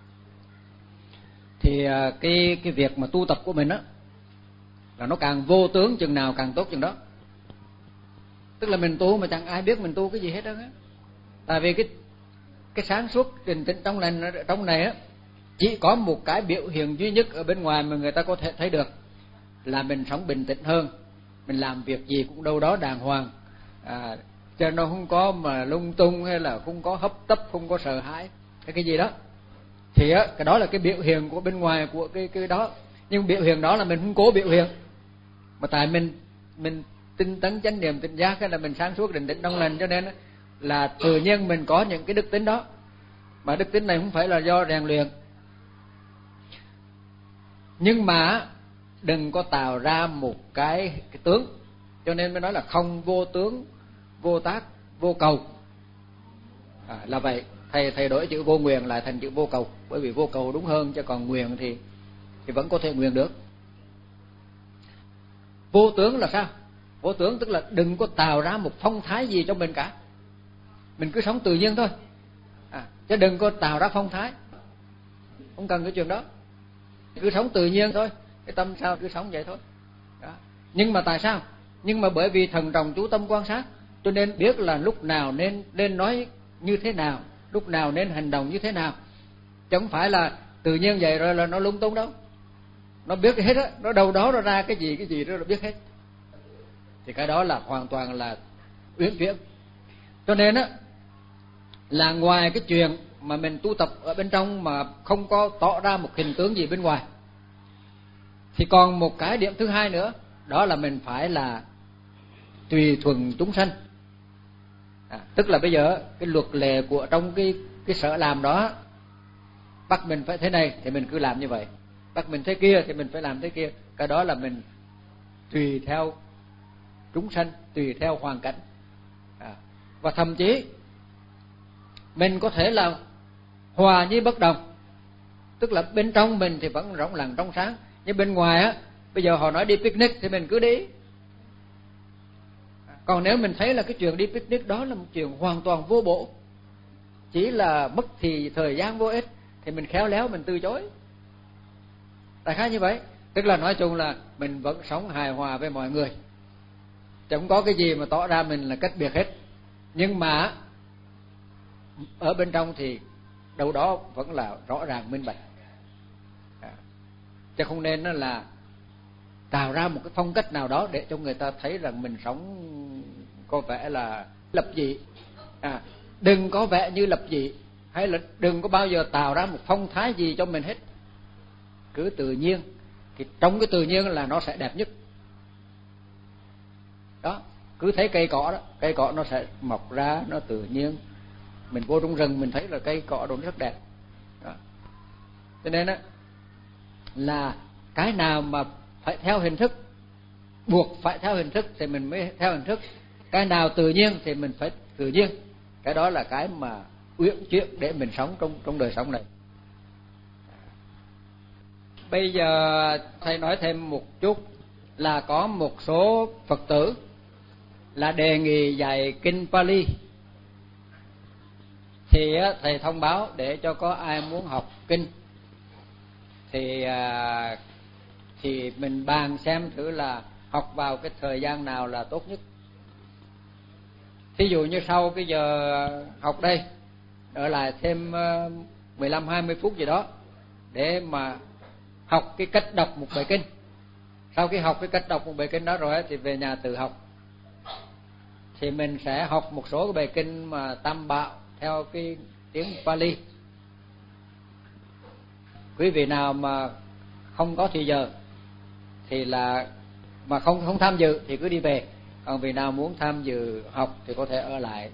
S1: thì cái cái việc mà tu tập của mình á là nó càng vô tướng chừng nào càng tốt chừng đó. Tức là mình tu mà chẳng ai biết mình tu cái gì hết đó á. Tại vì cái cái sáng suốt định tĩnh trong lành trong này á, chỉ có một cái biểu hiện duy nhất ở bên ngoài mà người ta có thể thấy được, là mình sống bình tĩnh hơn, mình làm việc gì cũng đâu đó đàng hoàng, à, cho nó không có mà lung tung hay là không có hấp tấp, không có sợ hãi cái cái gì đó. Thì á, cái đó là cái biểu hiện của bên ngoài của cái cái đó. Nhưng biểu hiện đó là mình không cố biểu hiện, mà tại mình mình tinh tấn chánh niệm tỉnh giác, hay là mình sáng suốt định tĩnh trong lành, cho nên là tự nhiên mình có những cái đức tính đó. Mà đức tính này không phải là do rèn luyện. Nhưng mà đừng có tạo ra một cái, cái tướng cho nên mới nói là không vô tướng, vô tác, vô cầu. À, là vậy. Thầy thầy đổi chữ vô nguyện lại thành chữ vô cầu, bởi vì vô cầu đúng hơn, chứ còn nguyện thì thì vẫn có thể nguyện được. Vô tướng là sao? Vô tướng tức là đừng có tạo ra một phong thái gì cho mình cả, mình cứ sống tự nhiên thôi, à, chứ đừng có tạo ra phong thái, không cần cái chuyện đó, cứ sống tự nhiên thôi, cái tâm sao cứ sống vậy thôi. Đó. Nhưng mà tại sao? Nhưng mà bởi vì thần trọng chú tâm quan sát, cho nên biết là lúc nào nên nên nói như thế nào, lúc nào nên hành động như thế nào, chứ không phải là tự nhiên vậy rồi là nó lung tung đâu. Nó biết hết á, nó đâu đó nó ra cái gì cái gì đó nó biết hết, thì cái đó là hoàn toàn là uyển chuyển. Cho nên á là ngoài cái chuyện mà mình tu tập ở bên trong mà không có tỏ ra một hình tướng gì bên ngoài, thì còn một cái điểm thứ hai nữa, đó là mình phải là tùy thuận chúng sanh. À, tức là bây giờ cái luật lệ của trong cái cái sở làm đó bắt mình phải thế này thì mình cứ làm như vậy, bắt mình thế kia thì mình phải làm thế kia. Cái đó là mình tùy theo chúng sanh, tùy theo hoàn cảnh. À, và thậm chí mình có thể là hòa nhi bất đồng, tức là bên trong mình thì vẫn rộng lặng trong sáng, nhưng bên ngoài á, bây giờ họ nói đi picnic thì mình cứ đi. Còn nếu mình thấy là cái chuyện đi picnic đó là một chuyện hoàn toàn vô bổ, chỉ là mất thì thời gian vô ích, thì mình khéo léo mình từ chối. Đại khái như vậy. Tức là nói chung là mình vẫn sống hài hòa với mọi người, chẳng có cái gì mà tỏ ra mình là cách biệt hết. Nhưng mà ở bên trong thì đâu đó vẫn là rõ ràng minh bạch. À, chứ không nên là tạo ra một cái phong cách nào đó để cho người ta thấy rằng mình sống có vẻ là lập dị. À, đừng có vẻ như lập dị, hay là đừng có bao giờ tạo ra một phong thái gì cho mình hết. Cứ tự nhiên, thì trong cái tự nhiên là nó sẽ đẹp nhất. Đó, cứ thấy cây cỏ đó, cây cỏ nó sẽ mọc ra, nó tự nhiên. Mình vô trong rừng mình thấy là cây cỏ đó rất đẹp. Đó. Cho nên á là cái nào mà phải theo hình thức, buộc phải theo hình thức thì mình mới theo hình thức. Cái nào tự nhiên thì mình phải tự nhiên. Cái đó là cái mà uyển chuyển để mình sống trong trong đời sống này. Bây giờ thầy nói thêm một chút là có một số Phật tử là đề nghị dạy kinh Pali, thì thầy thông báo để cho có ai muốn học kinh thì thì mình bàn xem thử là học vào cái thời gian nào là tốt nhất. Thí dụ như sau cái giờ học đây ở lại thêm mười lăm hai mươi phút gì đó để mà học cái cách đọc một bài kinh. Sau khi học cái cách đọc một bài kinh đó rồi thì về nhà tự học. Thì mình sẽ học một số cái bài kinh mà tam bảo theo cái tiếng Pali. Quý vị nào mà không có thì giờ thì là mà không không tham dự thì cứ đi về. Còn vị nào muốn tham dự học thì có thể ở lại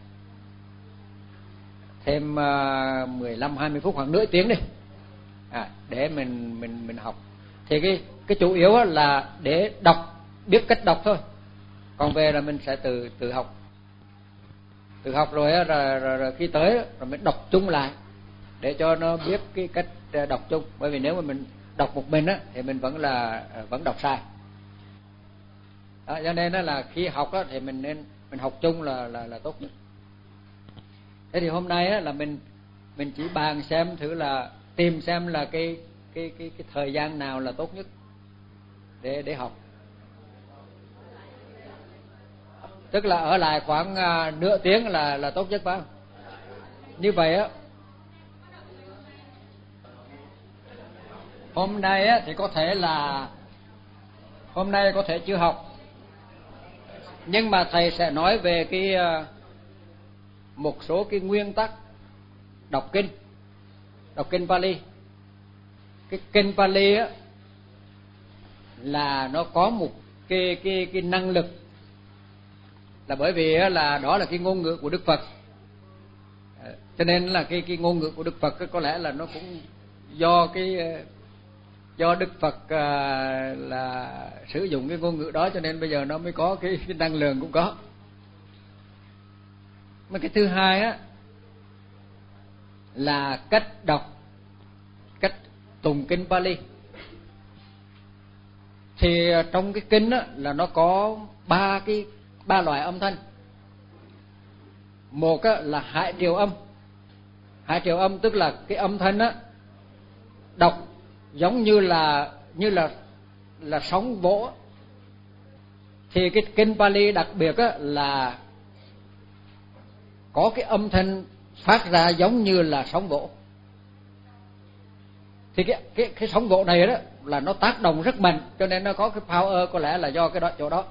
S1: thêm mười lăm hai mươi phút hoặc nửa tiếng đi. À, để mình mình mình học. Thì cái cái chủ yếu là để đọc, biết cách đọc thôi. Còn về là mình sẽ tự tự học. Tự học rồi, rồi, rồi, rồi khi tới rồi mình đọc chung lại để cho nó biết cái cách đọc chung. Bởi vì nếu mà mình đọc một mình á thì mình vẫn là vẫn đọc sai. Đó, cho nên là khi học á thì mình nên mình học chung là là là tốt nhất. Thế thì hôm nay á là mình mình chỉ bàn xem thử là tìm xem là cái cái cái cái thời gian nào là tốt nhất để để học. Tức là ở lại khoảng uh, nửa tiếng là là tốt nhất phải không? Như vậy á, hôm nay á thì có thể là hôm nay có thể chưa học, nhưng mà thầy sẽ nói về cái uh, một số cái nguyên tắc đọc kinh, đọc kinh Pali. Cái kinh Pali á là nó có một cái cái cái năng lực, là bởi vì là đó là cái ngôn ngữ của Đức Phật, cho nên là cái cái ngôn ngữ của Đức Phật có lẽ là nó cũng do cái do Đức Phật à, là sử dụng cái ngôn ngữ đó cho nên bây giờ nó mới có cái, cái năng lượng cũng có. Mà cái thứ hai á là cách đọc, cách tụng kinh Pali. Thì trong cái kinh á là nó có ba cái ba loại âm thanh. Một á là hải triều âm. Hải triều âm tức là cái âm thanh á đọc giống như là như là là sóng vỗ. Thì cái kinh Pali đặc biệt á là có cái âm thanh phát ra giống như là sóng vỗ. Thì cái cái cái sóng vỗ này đó là nó tác động rất mạnh, cho nên nó có cái power, có lẽ là do cái đó chỗ đó.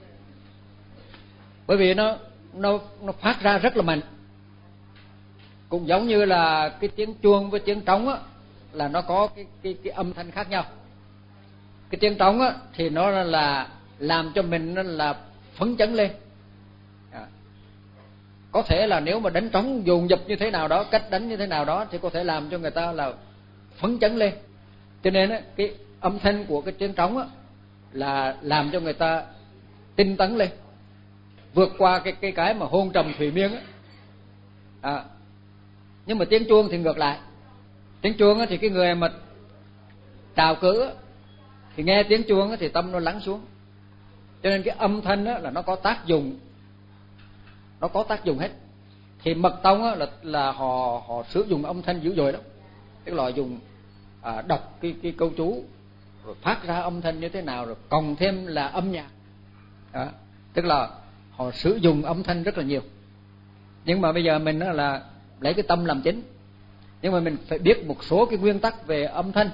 S1: Bởi vì nó nó nó phát ra rất là mạnh. Cũng giống như là cái tiếng chuông với tiếng trống á là nó có cái cái cái âm thanh khác nhau. Cái tiếng trống á thì nó là làm cho mình nó là phấn chấn lên. À. Có thể là nếu mà đánh trống dồn dập như thế nào đó, cách đánh như thế nào đó thì có thể làm cho người ta là phấn chấn lên. Cho nên á cái âm thanh của cái tiếng trống á là làm cho người ta tinh tấn lên, vượt qua cái cái cái mà hôn trầm thủy miên á. À. Nhưng mà tiếng chuông thì ngược lại. Tiếng chuông á thì cái người mà trào cử á, thì nghe tiếng chuông á thì tâm nó lắng xuống. Cho nên cái âm thanh á là nó có tác dụng, nó có tác dụng hết. Thì mật tông á là là họ họ sử dụng âm thanh dữ dội lắm. Tức là dùng à, đọc cái cái câu chú rồi phát ra âm thanh như thế nào, rồi cộng thêm là âm nhạc. Đó. Tức là họ sử dụng âm thanh rất là nhiều. Nhưng mà bây giờ mình á là lấy cái tâm làm chính. Nhưng mà mình phải biết một số cái nguyên tắc về âm thanh.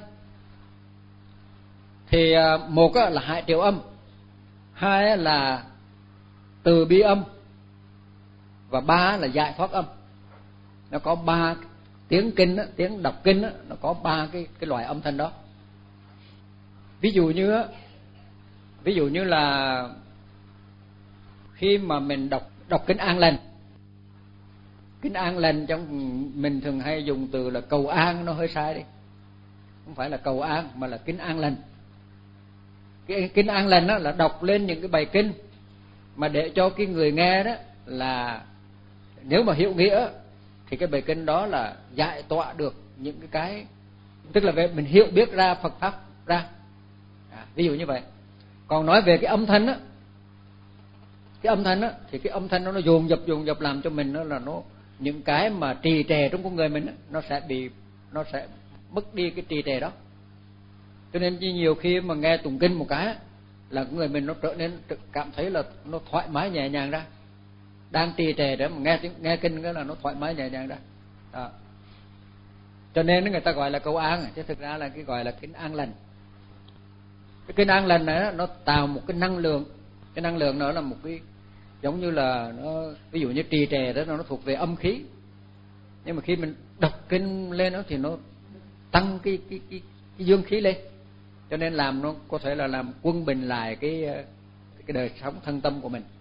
S1: Thì một là hải triều âm, hai là từ bi âm, và ba là giải thoát âm. Nó có ba tiếng kinh đó, tiếng đọc kinh đó, nó có ba cái cái loại âm thanh đó. Ví dụ như ví dụ như là khi mà mình đọc đọc kinh an lành. Kinh an lành trong mình thường hay dùng từ là cầu an, nó hơi sai đi. Không phải là cầu an mà là kinh an lành. Cái kinh an lành đó là đọc lên những cái bài kinh mà để cho cái người nghe đó là nếu mà hiểu nghĩa thì cái bài kinh đó là giải tỏa được những cái cái tức là về mình hiểu biết ra Phật pháp ra. À, ví dụ như vậy. Còn nói về cái âm thanh á, cái âm thanh á thì cái âm thanh nó nó dồn dập dồn dập làm cho mình nó là nó những cái mà trì trệ trong con người mình á, nó sẽ bị nó sẽ mất đi cái trì trệ đó. Cho nên nhiều khi mà nghe tụng kinh một cái là người mình nó trở nên cảm thấy là nó thoải mái nhẹ nhàng ra. Đang trì trệ để mà nghe nghe kinh cái là nó thoải mái nhẹ nhàng ra. Đó. Cho nên người ta gọi là câu an, chứ thực ra là cái gọi là kinh an lành. Cái kinh an lành này nó tạo một cái năng lượng, cái năng lượng đó là một cái giống như là nó ví dụ như trì trệ đó nó thuộc về âm khí. Nhưng mà khi mình đọc kinh lên đó thì nó tăng cái cái cái, cái dương khí lên. Cho nên làm nó có thể là làm quân bình lại cái cái đời sống thân tâm của mình.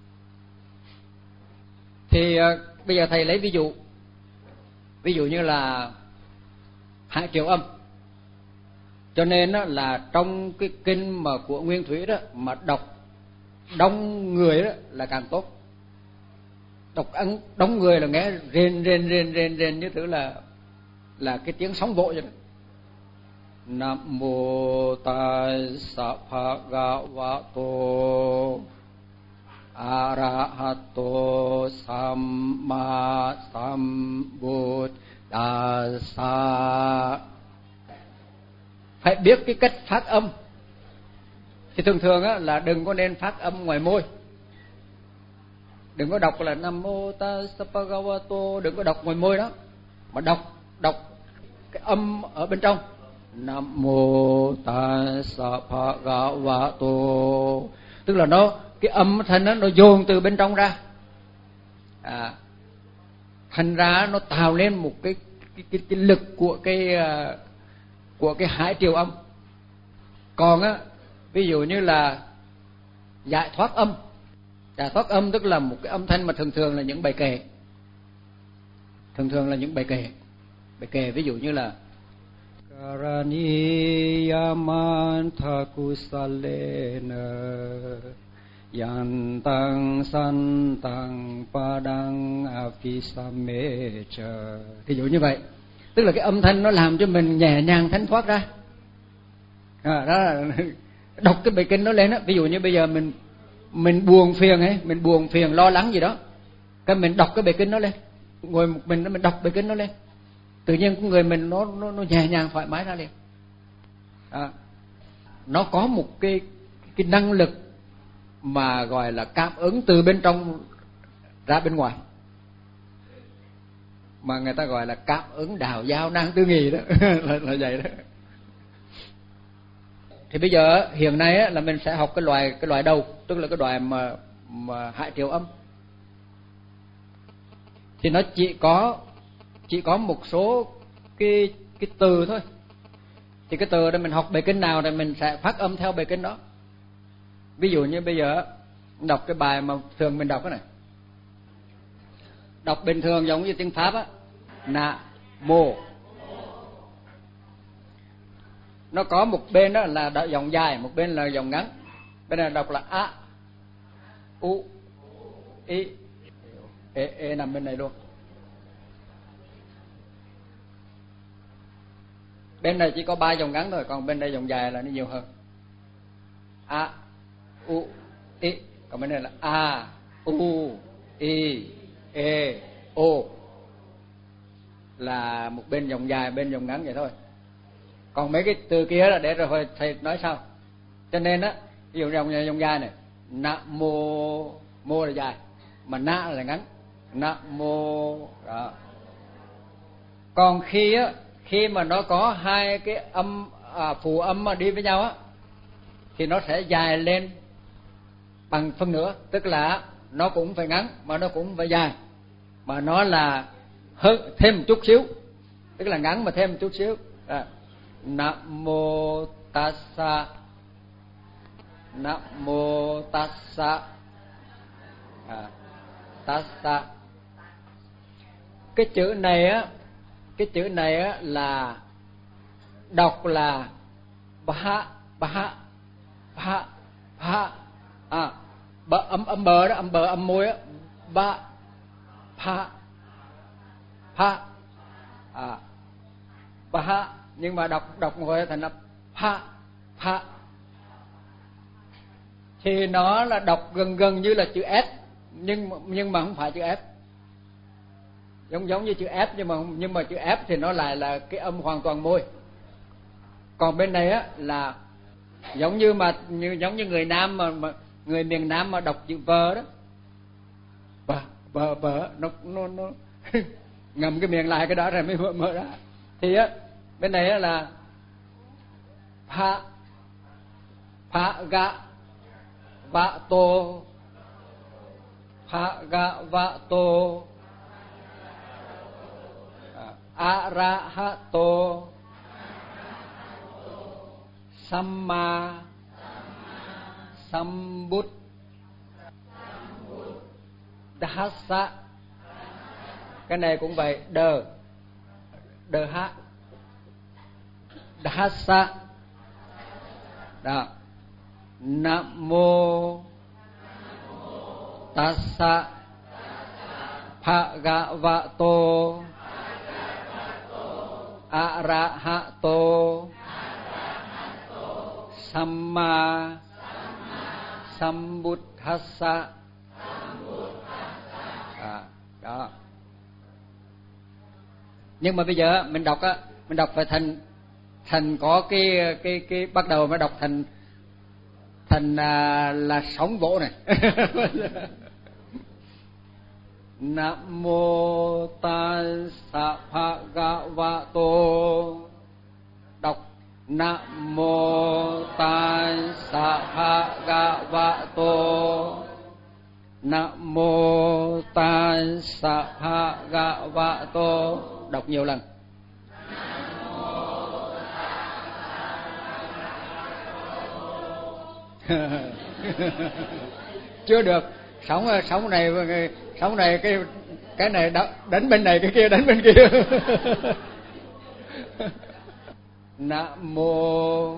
S1: Thì uh, bây giờ thầy lấy ví dụ ví dụ như là hải triều âm. Cho nên đó là trong cái kinh mà của Nguyên Thủy đó mà đọc đông người đó là càng tốt. Đọc ăn đông người là nghe rền rền rền rền rền như thứ là là cái tiếng sóng vỗ vậy đó. Nam mô tassa bhagavato arahato samma sambuddhassa. Phải biết cái cách phát âm. Thì thường thường á, là đừng có nên phát âm ngoài môi. Đừng có đọc là Nam mô tassa bhagavato, đừng có đọc ngoài môi đó, mà đọc đọc cái âm ở bên trong. Nam mô tassa bhagavato, tức là nó cái âm thanh đó, nó dồn từ bên trong ra. À, thành ra nó tạo lên một cái cái cái, cái lực của cái của cái hải triều âm. Còn á, ví dụ như là giải thoát âm. Giải thoát âm tức là một cái âm thanh mà thường thường là những bài kệ. Thường thường là những bài kệ. Bài kệ ví dụ như là Karaniyamantha kusalena yantang santang padang apisamecha. Ví dụ như vậy, tức là cái âm thanh nó làm cho mình nhẹ nhàng thánh thoát ra. À, đó là đọc cái bài kinh nó lên á. Ví dụ như bây giờ mình mình buồn phiền ấy, mình buồn phiền lo lắng gì đó, cái mình đọc cái bài kinh nó lên, ngồi một mình mình đọc bài kinh nó lên, tự nhiên con người mình nó nó, nó nhẹ nhàng thoải mái ra liền. À, nó có một cái cái năng lực mà gọi là cảm ứng từ bên trong ra bên ngoài, mà người ta gọi là cảm ứng đào giao năng tư nghì đó. là, là vậy đó. Thì bây giờ hiện nay á, là mình sẽ học cái loại cái loại đầu, tức là cái loại mà mà hạ triệu âm. Thì nó chỉ có chỉ có một số cái cái từ thôi. Thì cái từ đó mình học bài kinh nào thì mình sẽ phát âm theo bài kinh đó. Ví dụ như bây giờ đọc cái bài mà thường mình đọc cái này, đọc bình thường giống như tiếng Pháp á, na mô. Nó có một bên đó là dòng dài, một bên là dòng ngắn. Bên này đọc là a, u, i, e, e nằm bên này luôn. Bên này chỉ có ba dòng ngắn thôi, còn bên đây dòng dài là nó nhiều hơn. A, u, i, còn bên này là a, u, i, e, o, là một bên dòng dài, bên dòng ngắn vậy thôi. Còn mấy cái từ kia là để rồi thầy nói sau. Cho nên á, ví dụ dòng dòng dài này, na mô, mô là dài, mà na là ngắn, na mô đó. Còn khi á, khi mà nó có hai cái âm à, phụ âm mà đi với nhau á, thì nó sẽ dài lên bằng phân nửa, tức là nó cũng phải ngắn mà nó cũng phải dài, mà nó là hơn thêm một chút xíu, tức là ngắn mà thêm một chút xíu. À, Nam mô tassa, Nam mô tassa, à, tassa. Cái chữ này á, cái chữ này á là đọc là ba ba ba ba, à, bờ, âm âm bờ đó, âm bờ âm môi á, ba pa pa, à, ba. Nhưng mà đọc đọc ngồi thành là pa pa, thì nó là đọc gần gần như là chữ S, nhưng nhưng mà không phải chữ F, giống giống như chữ F, nhưng mà nhưng mà chữ F thì nó lại là cái âm hoàn toàn môi. Còn bên này á là giống như mà như giống như người Nam mà, mà người miền Nam mà đọc chữ vờ đó, bờ bờ bờ, nó nó nó ngầm cái miệng lại cái đó rồi mới mở, mở ra. Thì á bên này á là pa pa ga va tô, pa ga va tô, arahato, samma sambuddhassa. Cái này cũng vậy, đờ đờ ha dhassa đó. Nam mô tassa bhagavato arahato samma sambuddhassa. À, đó. Nhưng mà bây giờ mình đọc á, mình đọc phải thành thành có cái cái cái bắt đầu mới đọc thành thành à, là sóng vỗ này. Nam mô tassa bhagavato, đọc Nam mô tassa bhagavato, Nam mô tassa bhagavato, đọc nhiều lần. Chưa được, sống sống này sống này cái cái này đánh bên này, cái kia đánh bên kia. Nam mô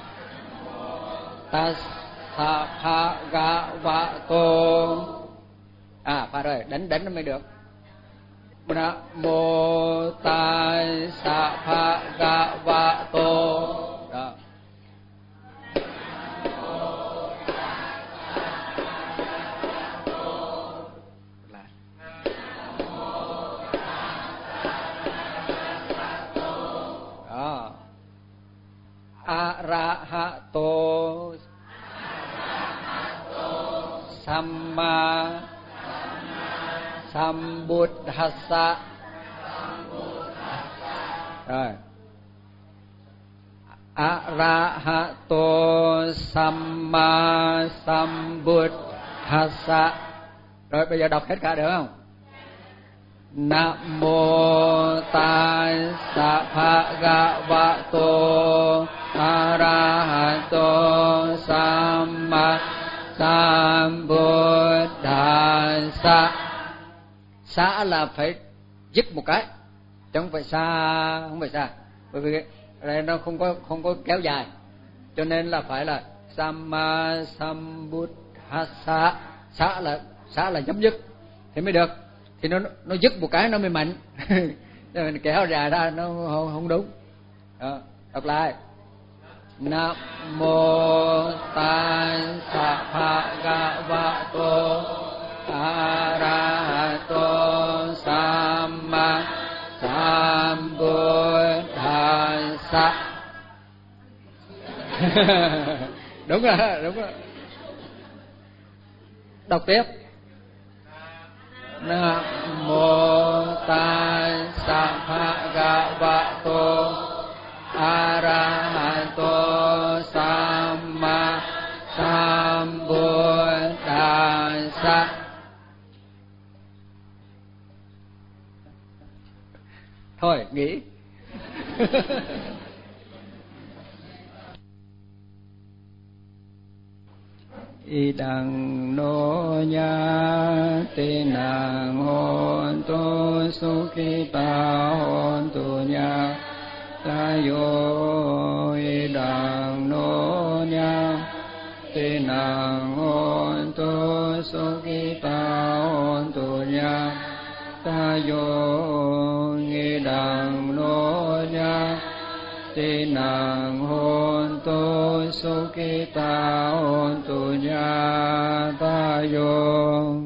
S1: Tassa Bhagavato. À phải rồi, đánh đánh nó mới được. Nam mô Tassa Bhagavato. Đó. Đó. Arahato Samma Sambuddhassa. Rồi. Arahato Samma Sambuddhassa. Rồi bây giờ đọc hết cả được không? Nam mô Tassa Bhagavato Arahato Samma Sambuddhassa. Xá là phải dứt một cái, chứ không phải xa, không phải xa, bởi vì đây nó không có không có kéo dài, cho nên là phải là Samma Sambuddhassa. Xá là xá là chấm dứt thì mới được, thì nó nó dứt một cái nó mới mạnh. Mình kéo dài ra nó không, không đúng. Đó, đọc lại. Nam mô Tassa Bhagavato Arahato Samma Sambuddhassa. Đúng rồi, đúng rồi. Đọc tiếp. Nam mô Tassa Bhagavato Arahato Samma Sambuddhassa. Thôi nghỉ. Idang no nyate nang honto sukhita honto nyatayo. Idang no nyate nang honto sukhita honto nyatayo. Idang no nyate nang honto sukhita honto nyatayo.